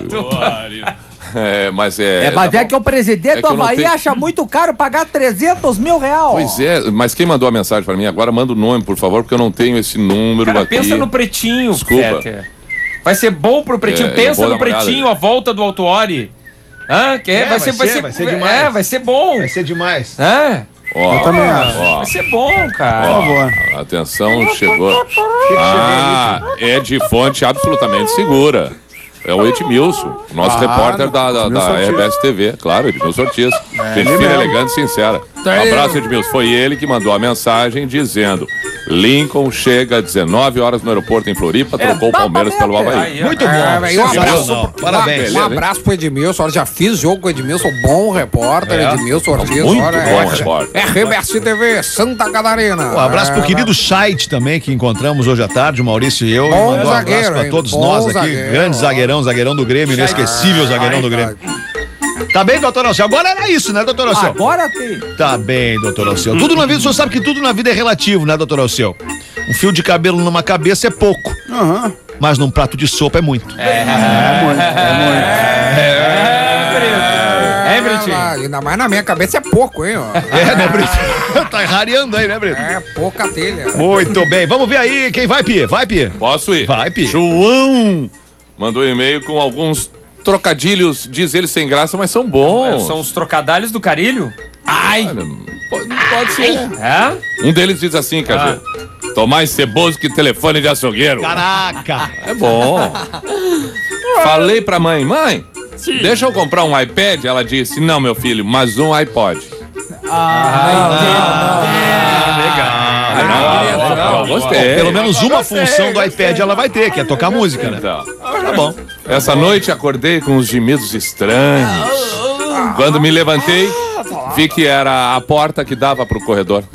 Mas Mas é que o presidente do Havaí acha muito caro pagar 300 mil reais. Pois é, mas quem mandou a mensagem pra mim agora, manda o nome, por favor, porque eu não tenho esse número Cara, aqui. pensa no Pretinho, Desculpa. Peter. Vai ser bom pro Pretinho. Pensa no Pretinho, a volta do Autuori. Vai ser demais. Vai ser bom. Vai ser demais. Eu também acho. Vai ser bom, cara. Por favor. Atenção, chegou. É de fonte absolutamente segura. É o Edmilson, nosso repórter da RBS TV, claro, Edmilson Ortiz. Gente fina, elegante e sincera. Um abraço, Edmilson. Foi ele que mandou a mensagem dizendo: Lincoln chega às 19 horas no aeroporto em Floripa, trocou o Palmeiras pelo Havaí. Muito bom. Um abraço. Parabéns. Um abraço pro Edmilson. Já fiz jogo com o Edmilson, bom repórter, Edmilson Ortiz. Muito bom repórter. RBS TV, Santa Catarina. Um abraço pro querido Scheidt também, que encontramos hoje à tarde, o Maurício e eu. Bom Mandou um zagueiro, abraço pra todos bom nós aqui. zagueiro. Grande zagueirão do Grêmio, inesquecível zagueirão do Grêmio. Tá bem, doutor Alceu? Agora era isso, né, doutor Alceu? Agora tem. Tá bem, doutor Alceu. Tudo na vida, o senhor sabe que tudo na vida é relativo, né, doutor Alceu? Um fio de cabelo numa cabeça é pouco. Mas num prato de sopa é muito. Britinho? Ainda mais na minha cabeça é pouco, hein? Né, Brito? Tá rareando aí, né, Brito? É, pouca telha. Muito bem. Vamos ver aí quem vai, Pi. Vai, Pi. Posso ir? Vai, Pi. João mandou um e-mail com alguns trocadilhos, diz ele sem graça, mas são bons. São os trocadalhos do Carilho? Pode ser. Um deles diz assim, cara. Tô mais ceboso que telefone de açougueiro. Caraca! É bom. Falei pra mãe, deixa eu comprar um iPad? Ela disse, não, meu filho, mas um iPod. Legal. Gostei. Pelo menos uma função do iPad ela vai ter, que é tocar música, né? Então, tá bom. Essa noite acordei com uns gemidos estranhos. Quando me levantei, vi que era a porta que dava pro corredor.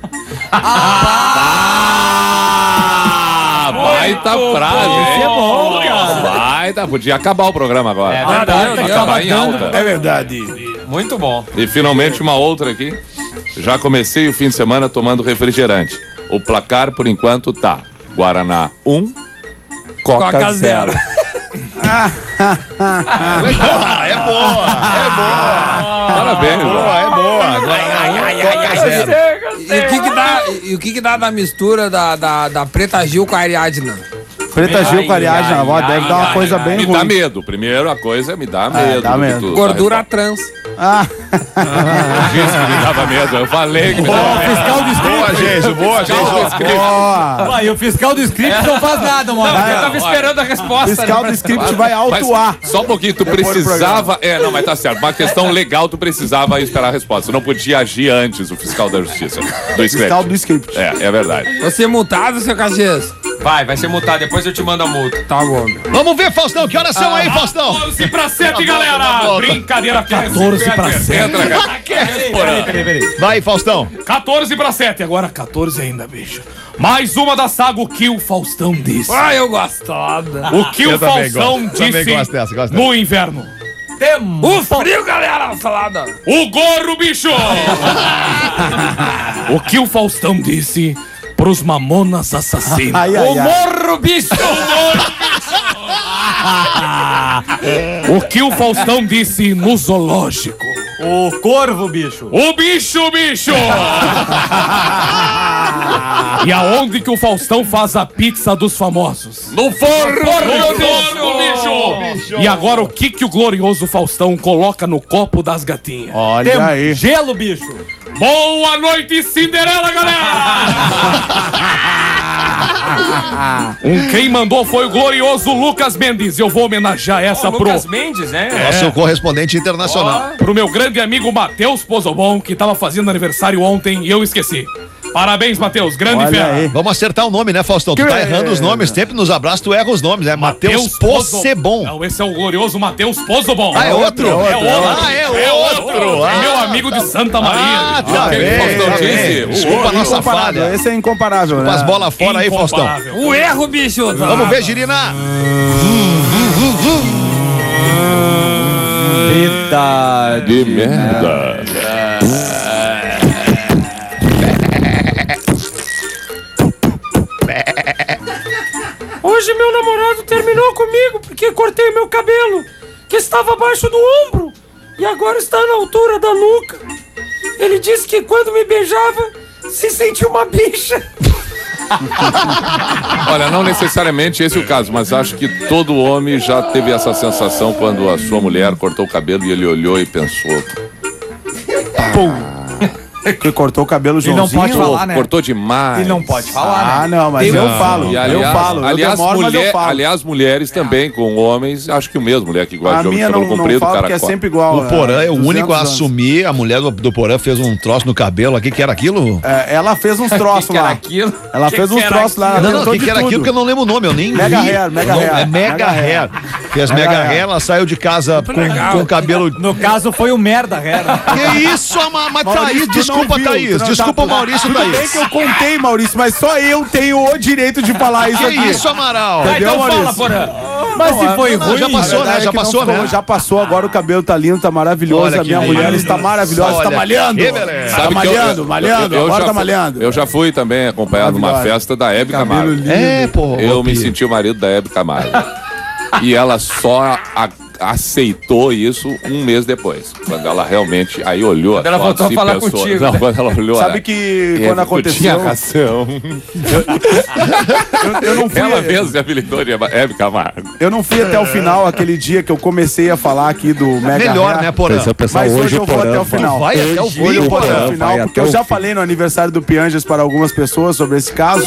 Baita frase, hein? É bom, cara. Podia acabar o programa agora. É verdade. Acabar em alta. É verdade. Muito bom. E finalmente uma outra aqui. Já comecei o fim de semana tomando refrigerante. O placar, por enquanto, tá Guaraná 1, Coca 0. É boa. Parabéns, É boa. Coca 0. E o que dá da mistura da Preta Gil com a Ariadna? Preta Gil com a Ariadna, deve dar uma coisa bem Me ruim. dá medo. Primeiro, a coisa me dá medo. dá medo. Tudo, Gordura trans. Disse que me dava medo. Eu falei que me dava medo. Fiscal do script. Boa, gente. E o fiscal do script não faz nada, mano. Eu tava esperando a resposta. Fiscal do script vai autuar. Só um pouquinho, tu precisava... mas tá certo. Uma questão legal, tu precisava esperar a resposta. Tu não podia agir antes, o fiscal da justiça. Fiscal do script. É verdade. Você é multado, seu Caxias? Vai ser multado. Depois eu te mando a multa. Tá bom. Vamos ver, Faustão. Que horas são aí, Faustão? 14:07, galera. Brincadeira. 14:07. Vai, Faustão. 14:07. Agora 14 ainda, bicho. Mais uma da saga, o que o Faustão disse. Eu gostava. O que o Faustão disse gosto dessa. no inverno. O frio, galera, salada. O gorro, bicho! O que o Faustão disse pros Mamonas Assassinos? Morro, bicho! O que o Faustão disse no zoológico? O corvo, bicho. O bicho! E aonde que o Faustão faz a pizza dos famosos? No forno, bicho! E agora o que o glorioso Faustão coloca no copo das gatinhas? Olha aí. Gelo, bicho. Boa noite, Cinderela, galera! Quem mandou foi o glorioso Lucas Mendes. Eu vou homenagear essa pro... Lucas Mendes, né? Nosso correspondente internacional. Pro meu grande amigo Matheus Pozobon, que tava fazendo aniversário ontem e eu esqueci. Parabéns, Matheus, grande fera. Vamos acertar o nome, né, Faustão? Tu tá errando os nomes, sempre nos abraços tu erra os nomes, né? Matheus Possebon. Não, esse é o glorioso Matheus Pozobon. Ah, é outro? É outro. É outro. É meu amigo de Santa Maria. Tá bem. Desculpa a nossa falha. Esse é incomparável, né? Com as bolas fora aí, Faustão. O erro, bicho. Vamos ver, Girina. Eita de merda. Hoje meu namorado terminou comigo porque cortei meu cabelo, que estava abaixo do ombro e agora está na altura da nuca. Ele disse que quando me beijava, se sentiu uma bicha. Olha, não necessariamente esse é o caso, mas acho que todo homem já teve essa sensação quando a sua mulher cortou o cabelo e ele olhou e pensou... Que cortou o cabelo, Joãozinho. Ele não pode falar, né? Cortou demais. Ele não pode falar, né? Não, mas eu falo. E, aliás, mulheres também, com homens, acho que o mesmo, mulher que gosta de homem de cabelo comprido, cara. Que é sempre igual. O Porã é o único a assumir, a mulher do Porã fez um troço no cabelo aqui, que era aquilo? Ela fez uns troços lá. Ela fez uns troços lá. Não, o que era aquilo que eu não lembro o nome, eu nem vi. Mega Hair. É Mega Hair. Fez Mega Hair, ela saiu de casa com o cabelo... No caso, foi o Merda Hair. Que isso, mas Thaís, desculpa, Thaís. Desculpa, Maurício, Thaís. Tudo bem que eu contei, Maurício, mas só eu tenho o direito de falar isso aqui. Que isso, Amaral? Entendeu, então Maurício? fala, Porã. Mas se foi ruim... Já passou, né? Já passou, né? Já passou, agora o cabelo tá lindo, tá maravilhoso. A minha mulher está maravilhosa, está malhando. Tá malhando, agora tá malhando. Eu já fui também acompanhado numa festa da Hebe Camargo. Eu me senti o marido da Hebe Camargo. E ela só aceitou isso um mês depois. Quando ela realmente aí olhou. Quando ela voltou a falar contigo. Não, quando ela olhou. Sabe que quando aconteceu. Tinha razão. Eu não fui. Ela mesmo se apelidou de Hebe Camargo. Eu não fui até o final, aquele dia que eu comecei a falar aqui do Mega Melhor, Hair, né, Porã? Mas hoje eu vou até o final. Vai até o fim, Hoje eu vou até o final, porque eu já falei no aniversário do Pianjas para algumas pessoas sobre esse caso.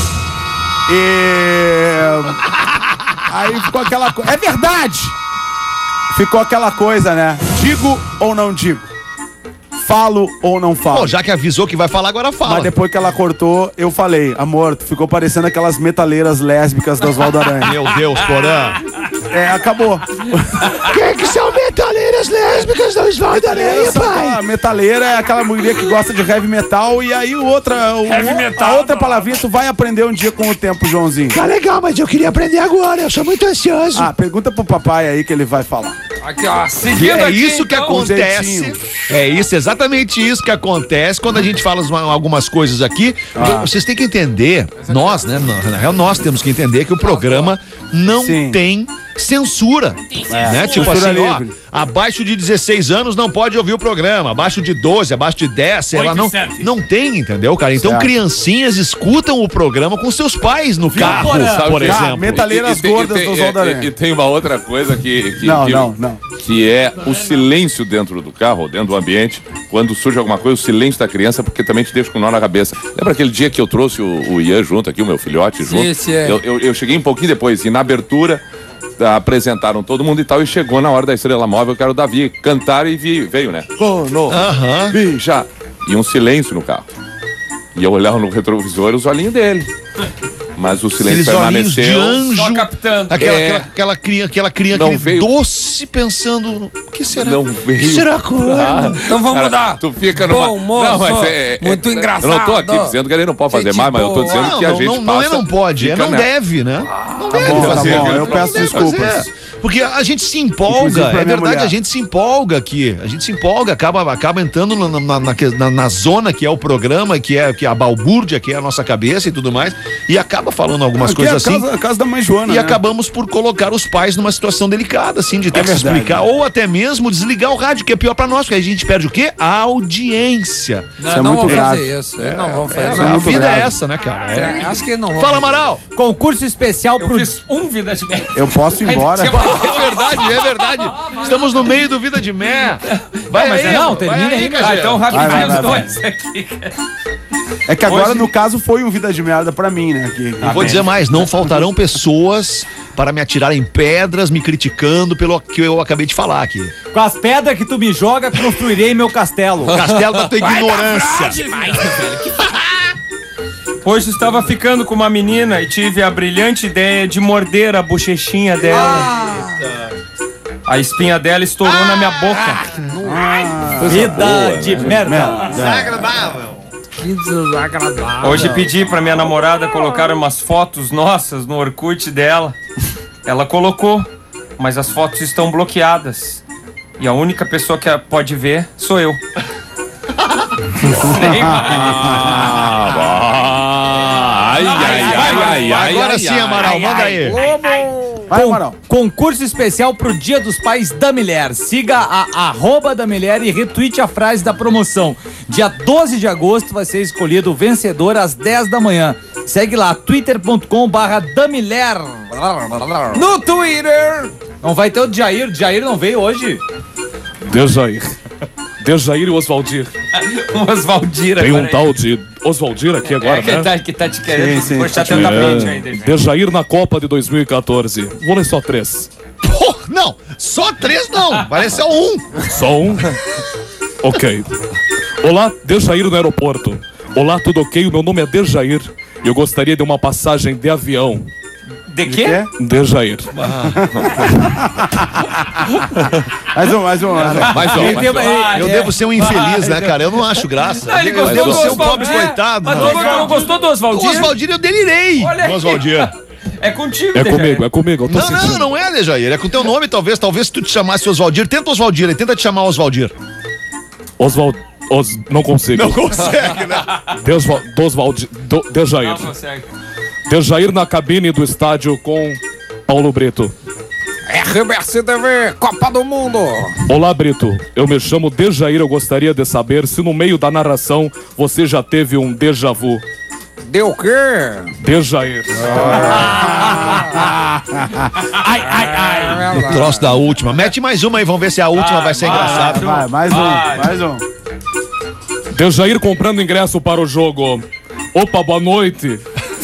Aí ficou aquela coisa. É verdade! Ficou aquela coisa, né? Digo ou não digo? Falo ou não falo? Pô, já que avisou que vai falar, agora fala. Mas depois que ela cortou, eu falei, amor, tu ficou parecendo aquelas metaleiras lésbicas das Oswaldo Aranha. Meu Deus, Porã. Acabou. Quem que são metaleiras lésbicas da Oswaldo Aranha, pai? Metaleira é aquela mulher que gosta de heavy metal e aí a outra palavrinha tu vai aprender um dia com o tempo, Joãozinho. Tá legal, mas eu queria aprender agora, eu sou muito ansioso. Pergunta pro papai aí que ele vai falar. Aqui, ó, seguindo é isso que então, acontece. É isso, exatamente isso que acontece quando a gente fala algumas coisas aqui. Vocês têm que entender, nós, né? Na real, nós temos que entender que o programa não tem censura, né? Tipo assim, ó, abaixo de 16 anos não pode ouvir o programa, abaixo de 12, abaixo de 10, sei lá, não tem, entendeu, cara? Então criancinhas escutam o programa com seus pais no carro, por exemplo. Metaleiras gordas do Oswaldo Aranha. E tem uma outra coisa que é o silêncio dentro do carro, dentro do ambiente, quando surge alguma coisa, o silêncio da criança, porque também te deixa com nó na cabeça. Lembra aquele dia que eu trouxe o Ian junto aqui, o meu filhote junto? Eu cheguei um pouquinho depois e na abertura apresentaram todo mundo e tal, e chegou na hora da Estrela Móvel, que era o Davi. Cantaram e veio, né? Já. E um silêncio no carro. E eu olhava no retrovisor os olhinhos dele. Mas o silêncio permaneceu. De anjo, só captando. Aquela cria não veio. Doce pensando, o que será? Não veio. O que será que então vamos mudar. Tu fica numa... Bom, moço, não, mas muito engraçado. Eu não tô aqui dizendo que ele não pode fazer mais, mas eu tô dizendo que a gente passa... Não deve, né? Não deve fazer. Tá bom, eu peço desculpas. Porque a gente se empolga, é verdade, a gente se empolga aqui. A gente se empolga, acaba entrando na zona que é o programa, que é a balbúrdia, que é a nossa cabeça e tudo mais, e acaba falando algumas coisas assim. A casa da mãe Joana. E acabamos por colocar os pais numa situação delicada, assim, de ter que explicar, ou até mesmo desligar o rádio, que é pior pra nós, porque a gente perde o quê? A audiência. Não vamos fazer isso. Não vamos fazer isso. A vida é essa, né, cara? Acho que não vamos. Fala, Amaral! Concurso especial Eu fiz Vida de Mé. Eu posso ir embora. É verdade. Estamos no meio do Vida de Mé. Vai aí, termina aí, cara. Então, rapidinho os dois vai. aqui. É que agora, no caso, foi um Vida de Merda pra mim, né? E vou dizer mais, não faltarão pessoas para me atirarem pedras, me criticando pelo que eu acabei de falar aqui. Com as pedras que tu me joga, construirei meu castelo. O castelo da tua ignorância. Hoje estava ficando com uma menina e tive a brilhante ideia de morder a bochechinha dela. A espinha dela estourou na minha boca. Vida de merda. Desagradável. Que desagradável. Hoje pedi pra minha namorada colocar umas fotos nossas no Orkut dela. Ela colocou, mas as fotos estão bloqueadas. E a única pessoa que pode ver sou eu. Agora sim, Amaral, manda aí. Vai, Amaral. Concurso especial pro Dia dos Pais da Mulher. Siga a @damilher e retweete a frase da promoção. Dia 12 de agosto vai ser escolhido o vencedor às 10 da manhã. Segue lá, twitter.com/damilher. No Twitter. Não vai ter o Jair. Jair não veio hoje? Dejair e Osvaldir. Osvaldir Tem agora. um tal de Osvaldir aqui agora, né? Que tá te querendo Sim. puxar teu tapete aí, Dejair. Dejair na Copa de 2014. Vou ler só 3. Não, só 3 não. Parece só um. Só um? Ok. Olá, Dejair no aeroporto. Olá, tudo ok? O meu nome é Dejair. E eu gostaria de uma passagem de avião. De quê? Dejair. Mais um. Eu devo ser um infeliz, né, cara? Eu não acho graça. Ele Eu gostou devo do ser um Osvaldir. pobre coitado. Mas tu não gostou do Osvaldir? O Osvaldir, eu delirei. Olha aí. O Osvaldir. É contigo, É Dejair. comigo, eu tô sentindo. Não é, Dejair. É com teu nome, talvez. Talvez se tu te chamasse Osvaldir. Tenta Osvaldir aí. Tenta te chamar Osvaldir. Não consigo. Não consegue, né? Dejair. Não consegue. Dejair na cabine do estádio com Paulo Brito. RBS TV, Copa do Mundo. Olá, Brito. Eu me chamo Dejair. Eu gostaria de saber se no meio da narração você já teve um déjà vu. Deu o quê? Dejair. O troço da última. Mete mais uma aí, vamos ver se a última vai ser engraçada. Vai, mais um. Dejair comprando ingresso para o jogo. Opa, boa noite.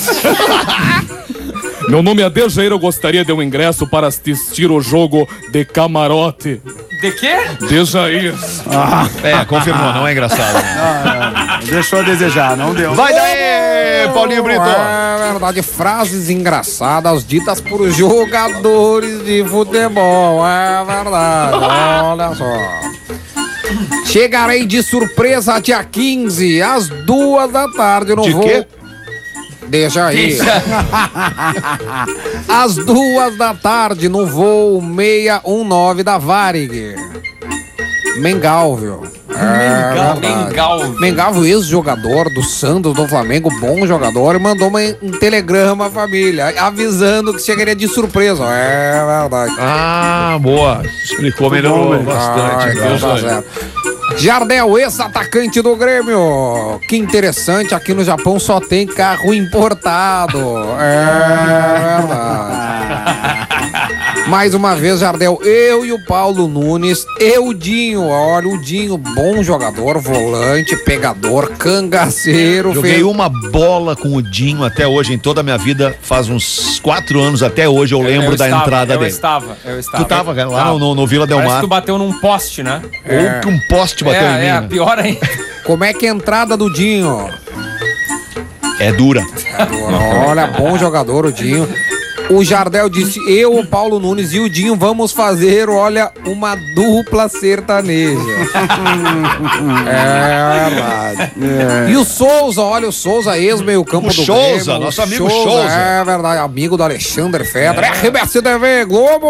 Meu nome é Dejair, eu gostaria de um ingresso para assistir o jogo de camarote. De quê? Dejair. Confirmou, não é engraçado. Deixou a desejar, não deu. Vai daí, Paulinho Brito. É verdade, frases engraçadas ditas por jogadores de futebol. É verdade, olha só. Chegarei de surpresa dia 15, às 2 da tarde no De voo. quê? Deixa aí. Às 2 da tarde no voo 619 da Varig. Mengalvio. Mengalvio, ex-jogador do Santos, do Flamengo, bom jogador, mandou um telegrama à família, avisando que chegaria de surpresa. É verdade. Ah, boa. Explicou, melhorou bastante. Tá certo. Jardel, ex-atacante do Grêmio. Que interessante, aqui no Japão só tem carro importado. É verdade. Mais uma vez, Jardel, eu e o Paulo Nunes, eu, Dinho, olha, o Dinho, bom jogador, volante, pegador, cangaceiro. Joguei uma bola com o Dinho até hoje, em toda a minha vida, faz uns 4 anos até hoje, eu lembro da entrada dele. Eu estava. Tu tava lá no Vila Del Parece Mar. que tu bateu num poste, né? Ou que um poste bateu em mim. Né? Pior ainda. Como é que é a entrada do Dinho? É dura. Olha, bom jogador o Dinho. O Jardel disse, eu, o Paulo Nunes e o Dinho vamos fazer, olha, uma dupla sertaneja. É verdade. E o Souza, olha, o Souza, ex-meio campo do Grêmio. Souza, nosso amigo Souza. É verdade, amigo do Alexandre Fetter. RBC TV Globo!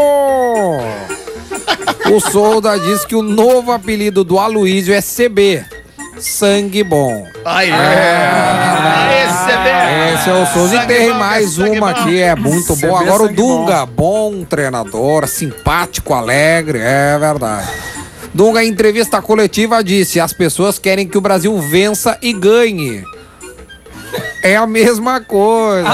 O Souza diz que o novo apelido do Aloysio é CB. Sangue bom. Aí, esse é o Souza. E tem mais uma aqui, é muito bom. Agora o Dunga, bom treinador, simpático, alegre, é verdade. Dunga, em entrevista coletiva, disse: as pessoas querem que o Brasil vença e ganhe. É a mesma coisa.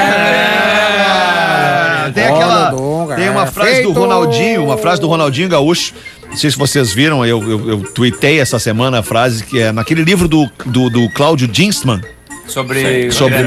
Tem uma frase do Ronaldinho, Gaúcho. Não sei se vocês viram, eu tuitei essa semana a frase que é naquele livro do Cláudio Dienstmann. Sobre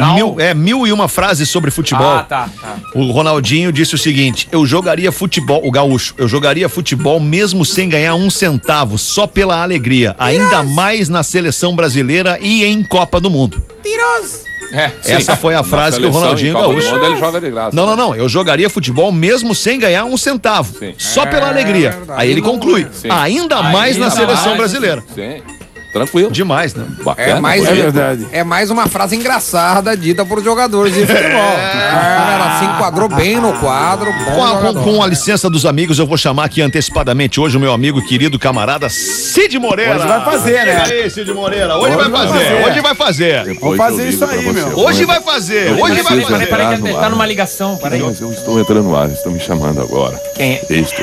1001 frases sobre futebol. Tá. O Ronaldinho disse o seguinte: eu jogaria futebol, o Gaúcho, eu jogaria futebol mesmo sem ganhar um centavo, só pela alegria, ainda mais na seleção brasileira e em Copa do Mundo. Tiroso. Essa foi a frase que o Ronaldinho Gaúcho. Ele joga de graça. Não, eu jogaria futebol mesmo sem ganhar um centavo, só pela alegria. Verdade. Aí ele conclui, ainda mais na seleção brasileira. Sim. Tranquilo. Demais, né? Bacana, É mais uma frase engraçada dita por jogadores de futebol. Ela se enquadrou bem no quadro. Com a licença dos amigos, eu vou chamar aqui antecipadamente hoje o meu amigo querido camarada Cid Moreira. Hoje vai fazer, né? Aí, Cid Moreira. Hoje vai fazer. Vamos fazer isso aí, meu. Hoje vai fazer. Peraí, que tá numa ligação. Peraí. Mas eu estou entrando no ar, estão me chamando agora. Quem é? Isto.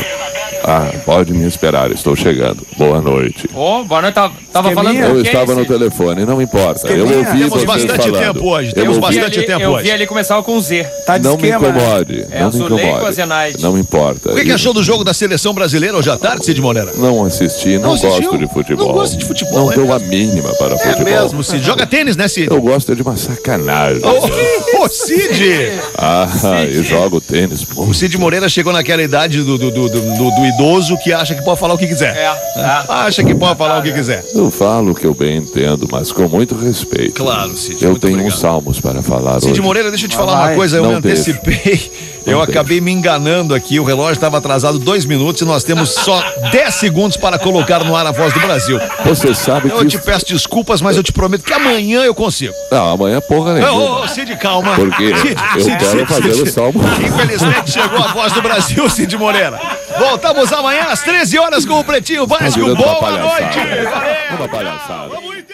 Pode me esperar, estou chegando. Boa noite. Boa noite, tava falando Eu estava no telefone, não importa. Eu ouvi Temos vocês bastante falando. tempo hoje. Eu vi ali começava com Z. Tá de Não me esquema, incomode. Não me incomode. Não importa. O que achou do jogo da seleção brasileira hoje à tarde, Cid Moreira? Não assisti, não gosto de futebol. Não gosto de futebol. Não dou a mínima para futebol. É mesmo, Cid. Joga tênis, né, Cid? Eu gosto de uma sacanagem. Ô, Cid! E jogo tênis. Pô. O Cid Moreira chegou naquela idade do idoso que acha que pode falar o que quiser. Acha que pode falar o que quiser. Eu falo o que eu bem entendo, mas com muito respeito. Claro, Cid. Eu tenho uns salmos para falar hoje. Cid Moreira, deixa eu te falar uma coisa. Eu me antecipei. Eu acabei me enganando aqui. O relógio estava atrasado 2 minutos e nós temos só 10 segundos para colocar no ar a voz do Brasil. Você sabe que... Eu te peço desculpas, mas eu te prometo que amanhã eu consigo. Não, amanhã porra nenhuma. Cid, calma. Porque eu quero fazer o salmo. Infelizmente chegou a voz do Brasil, Cid Moreira. Voltamos amanhã às 13 horas com o Pretinho Básico. Boa noite. Uma palhaçada. Vamos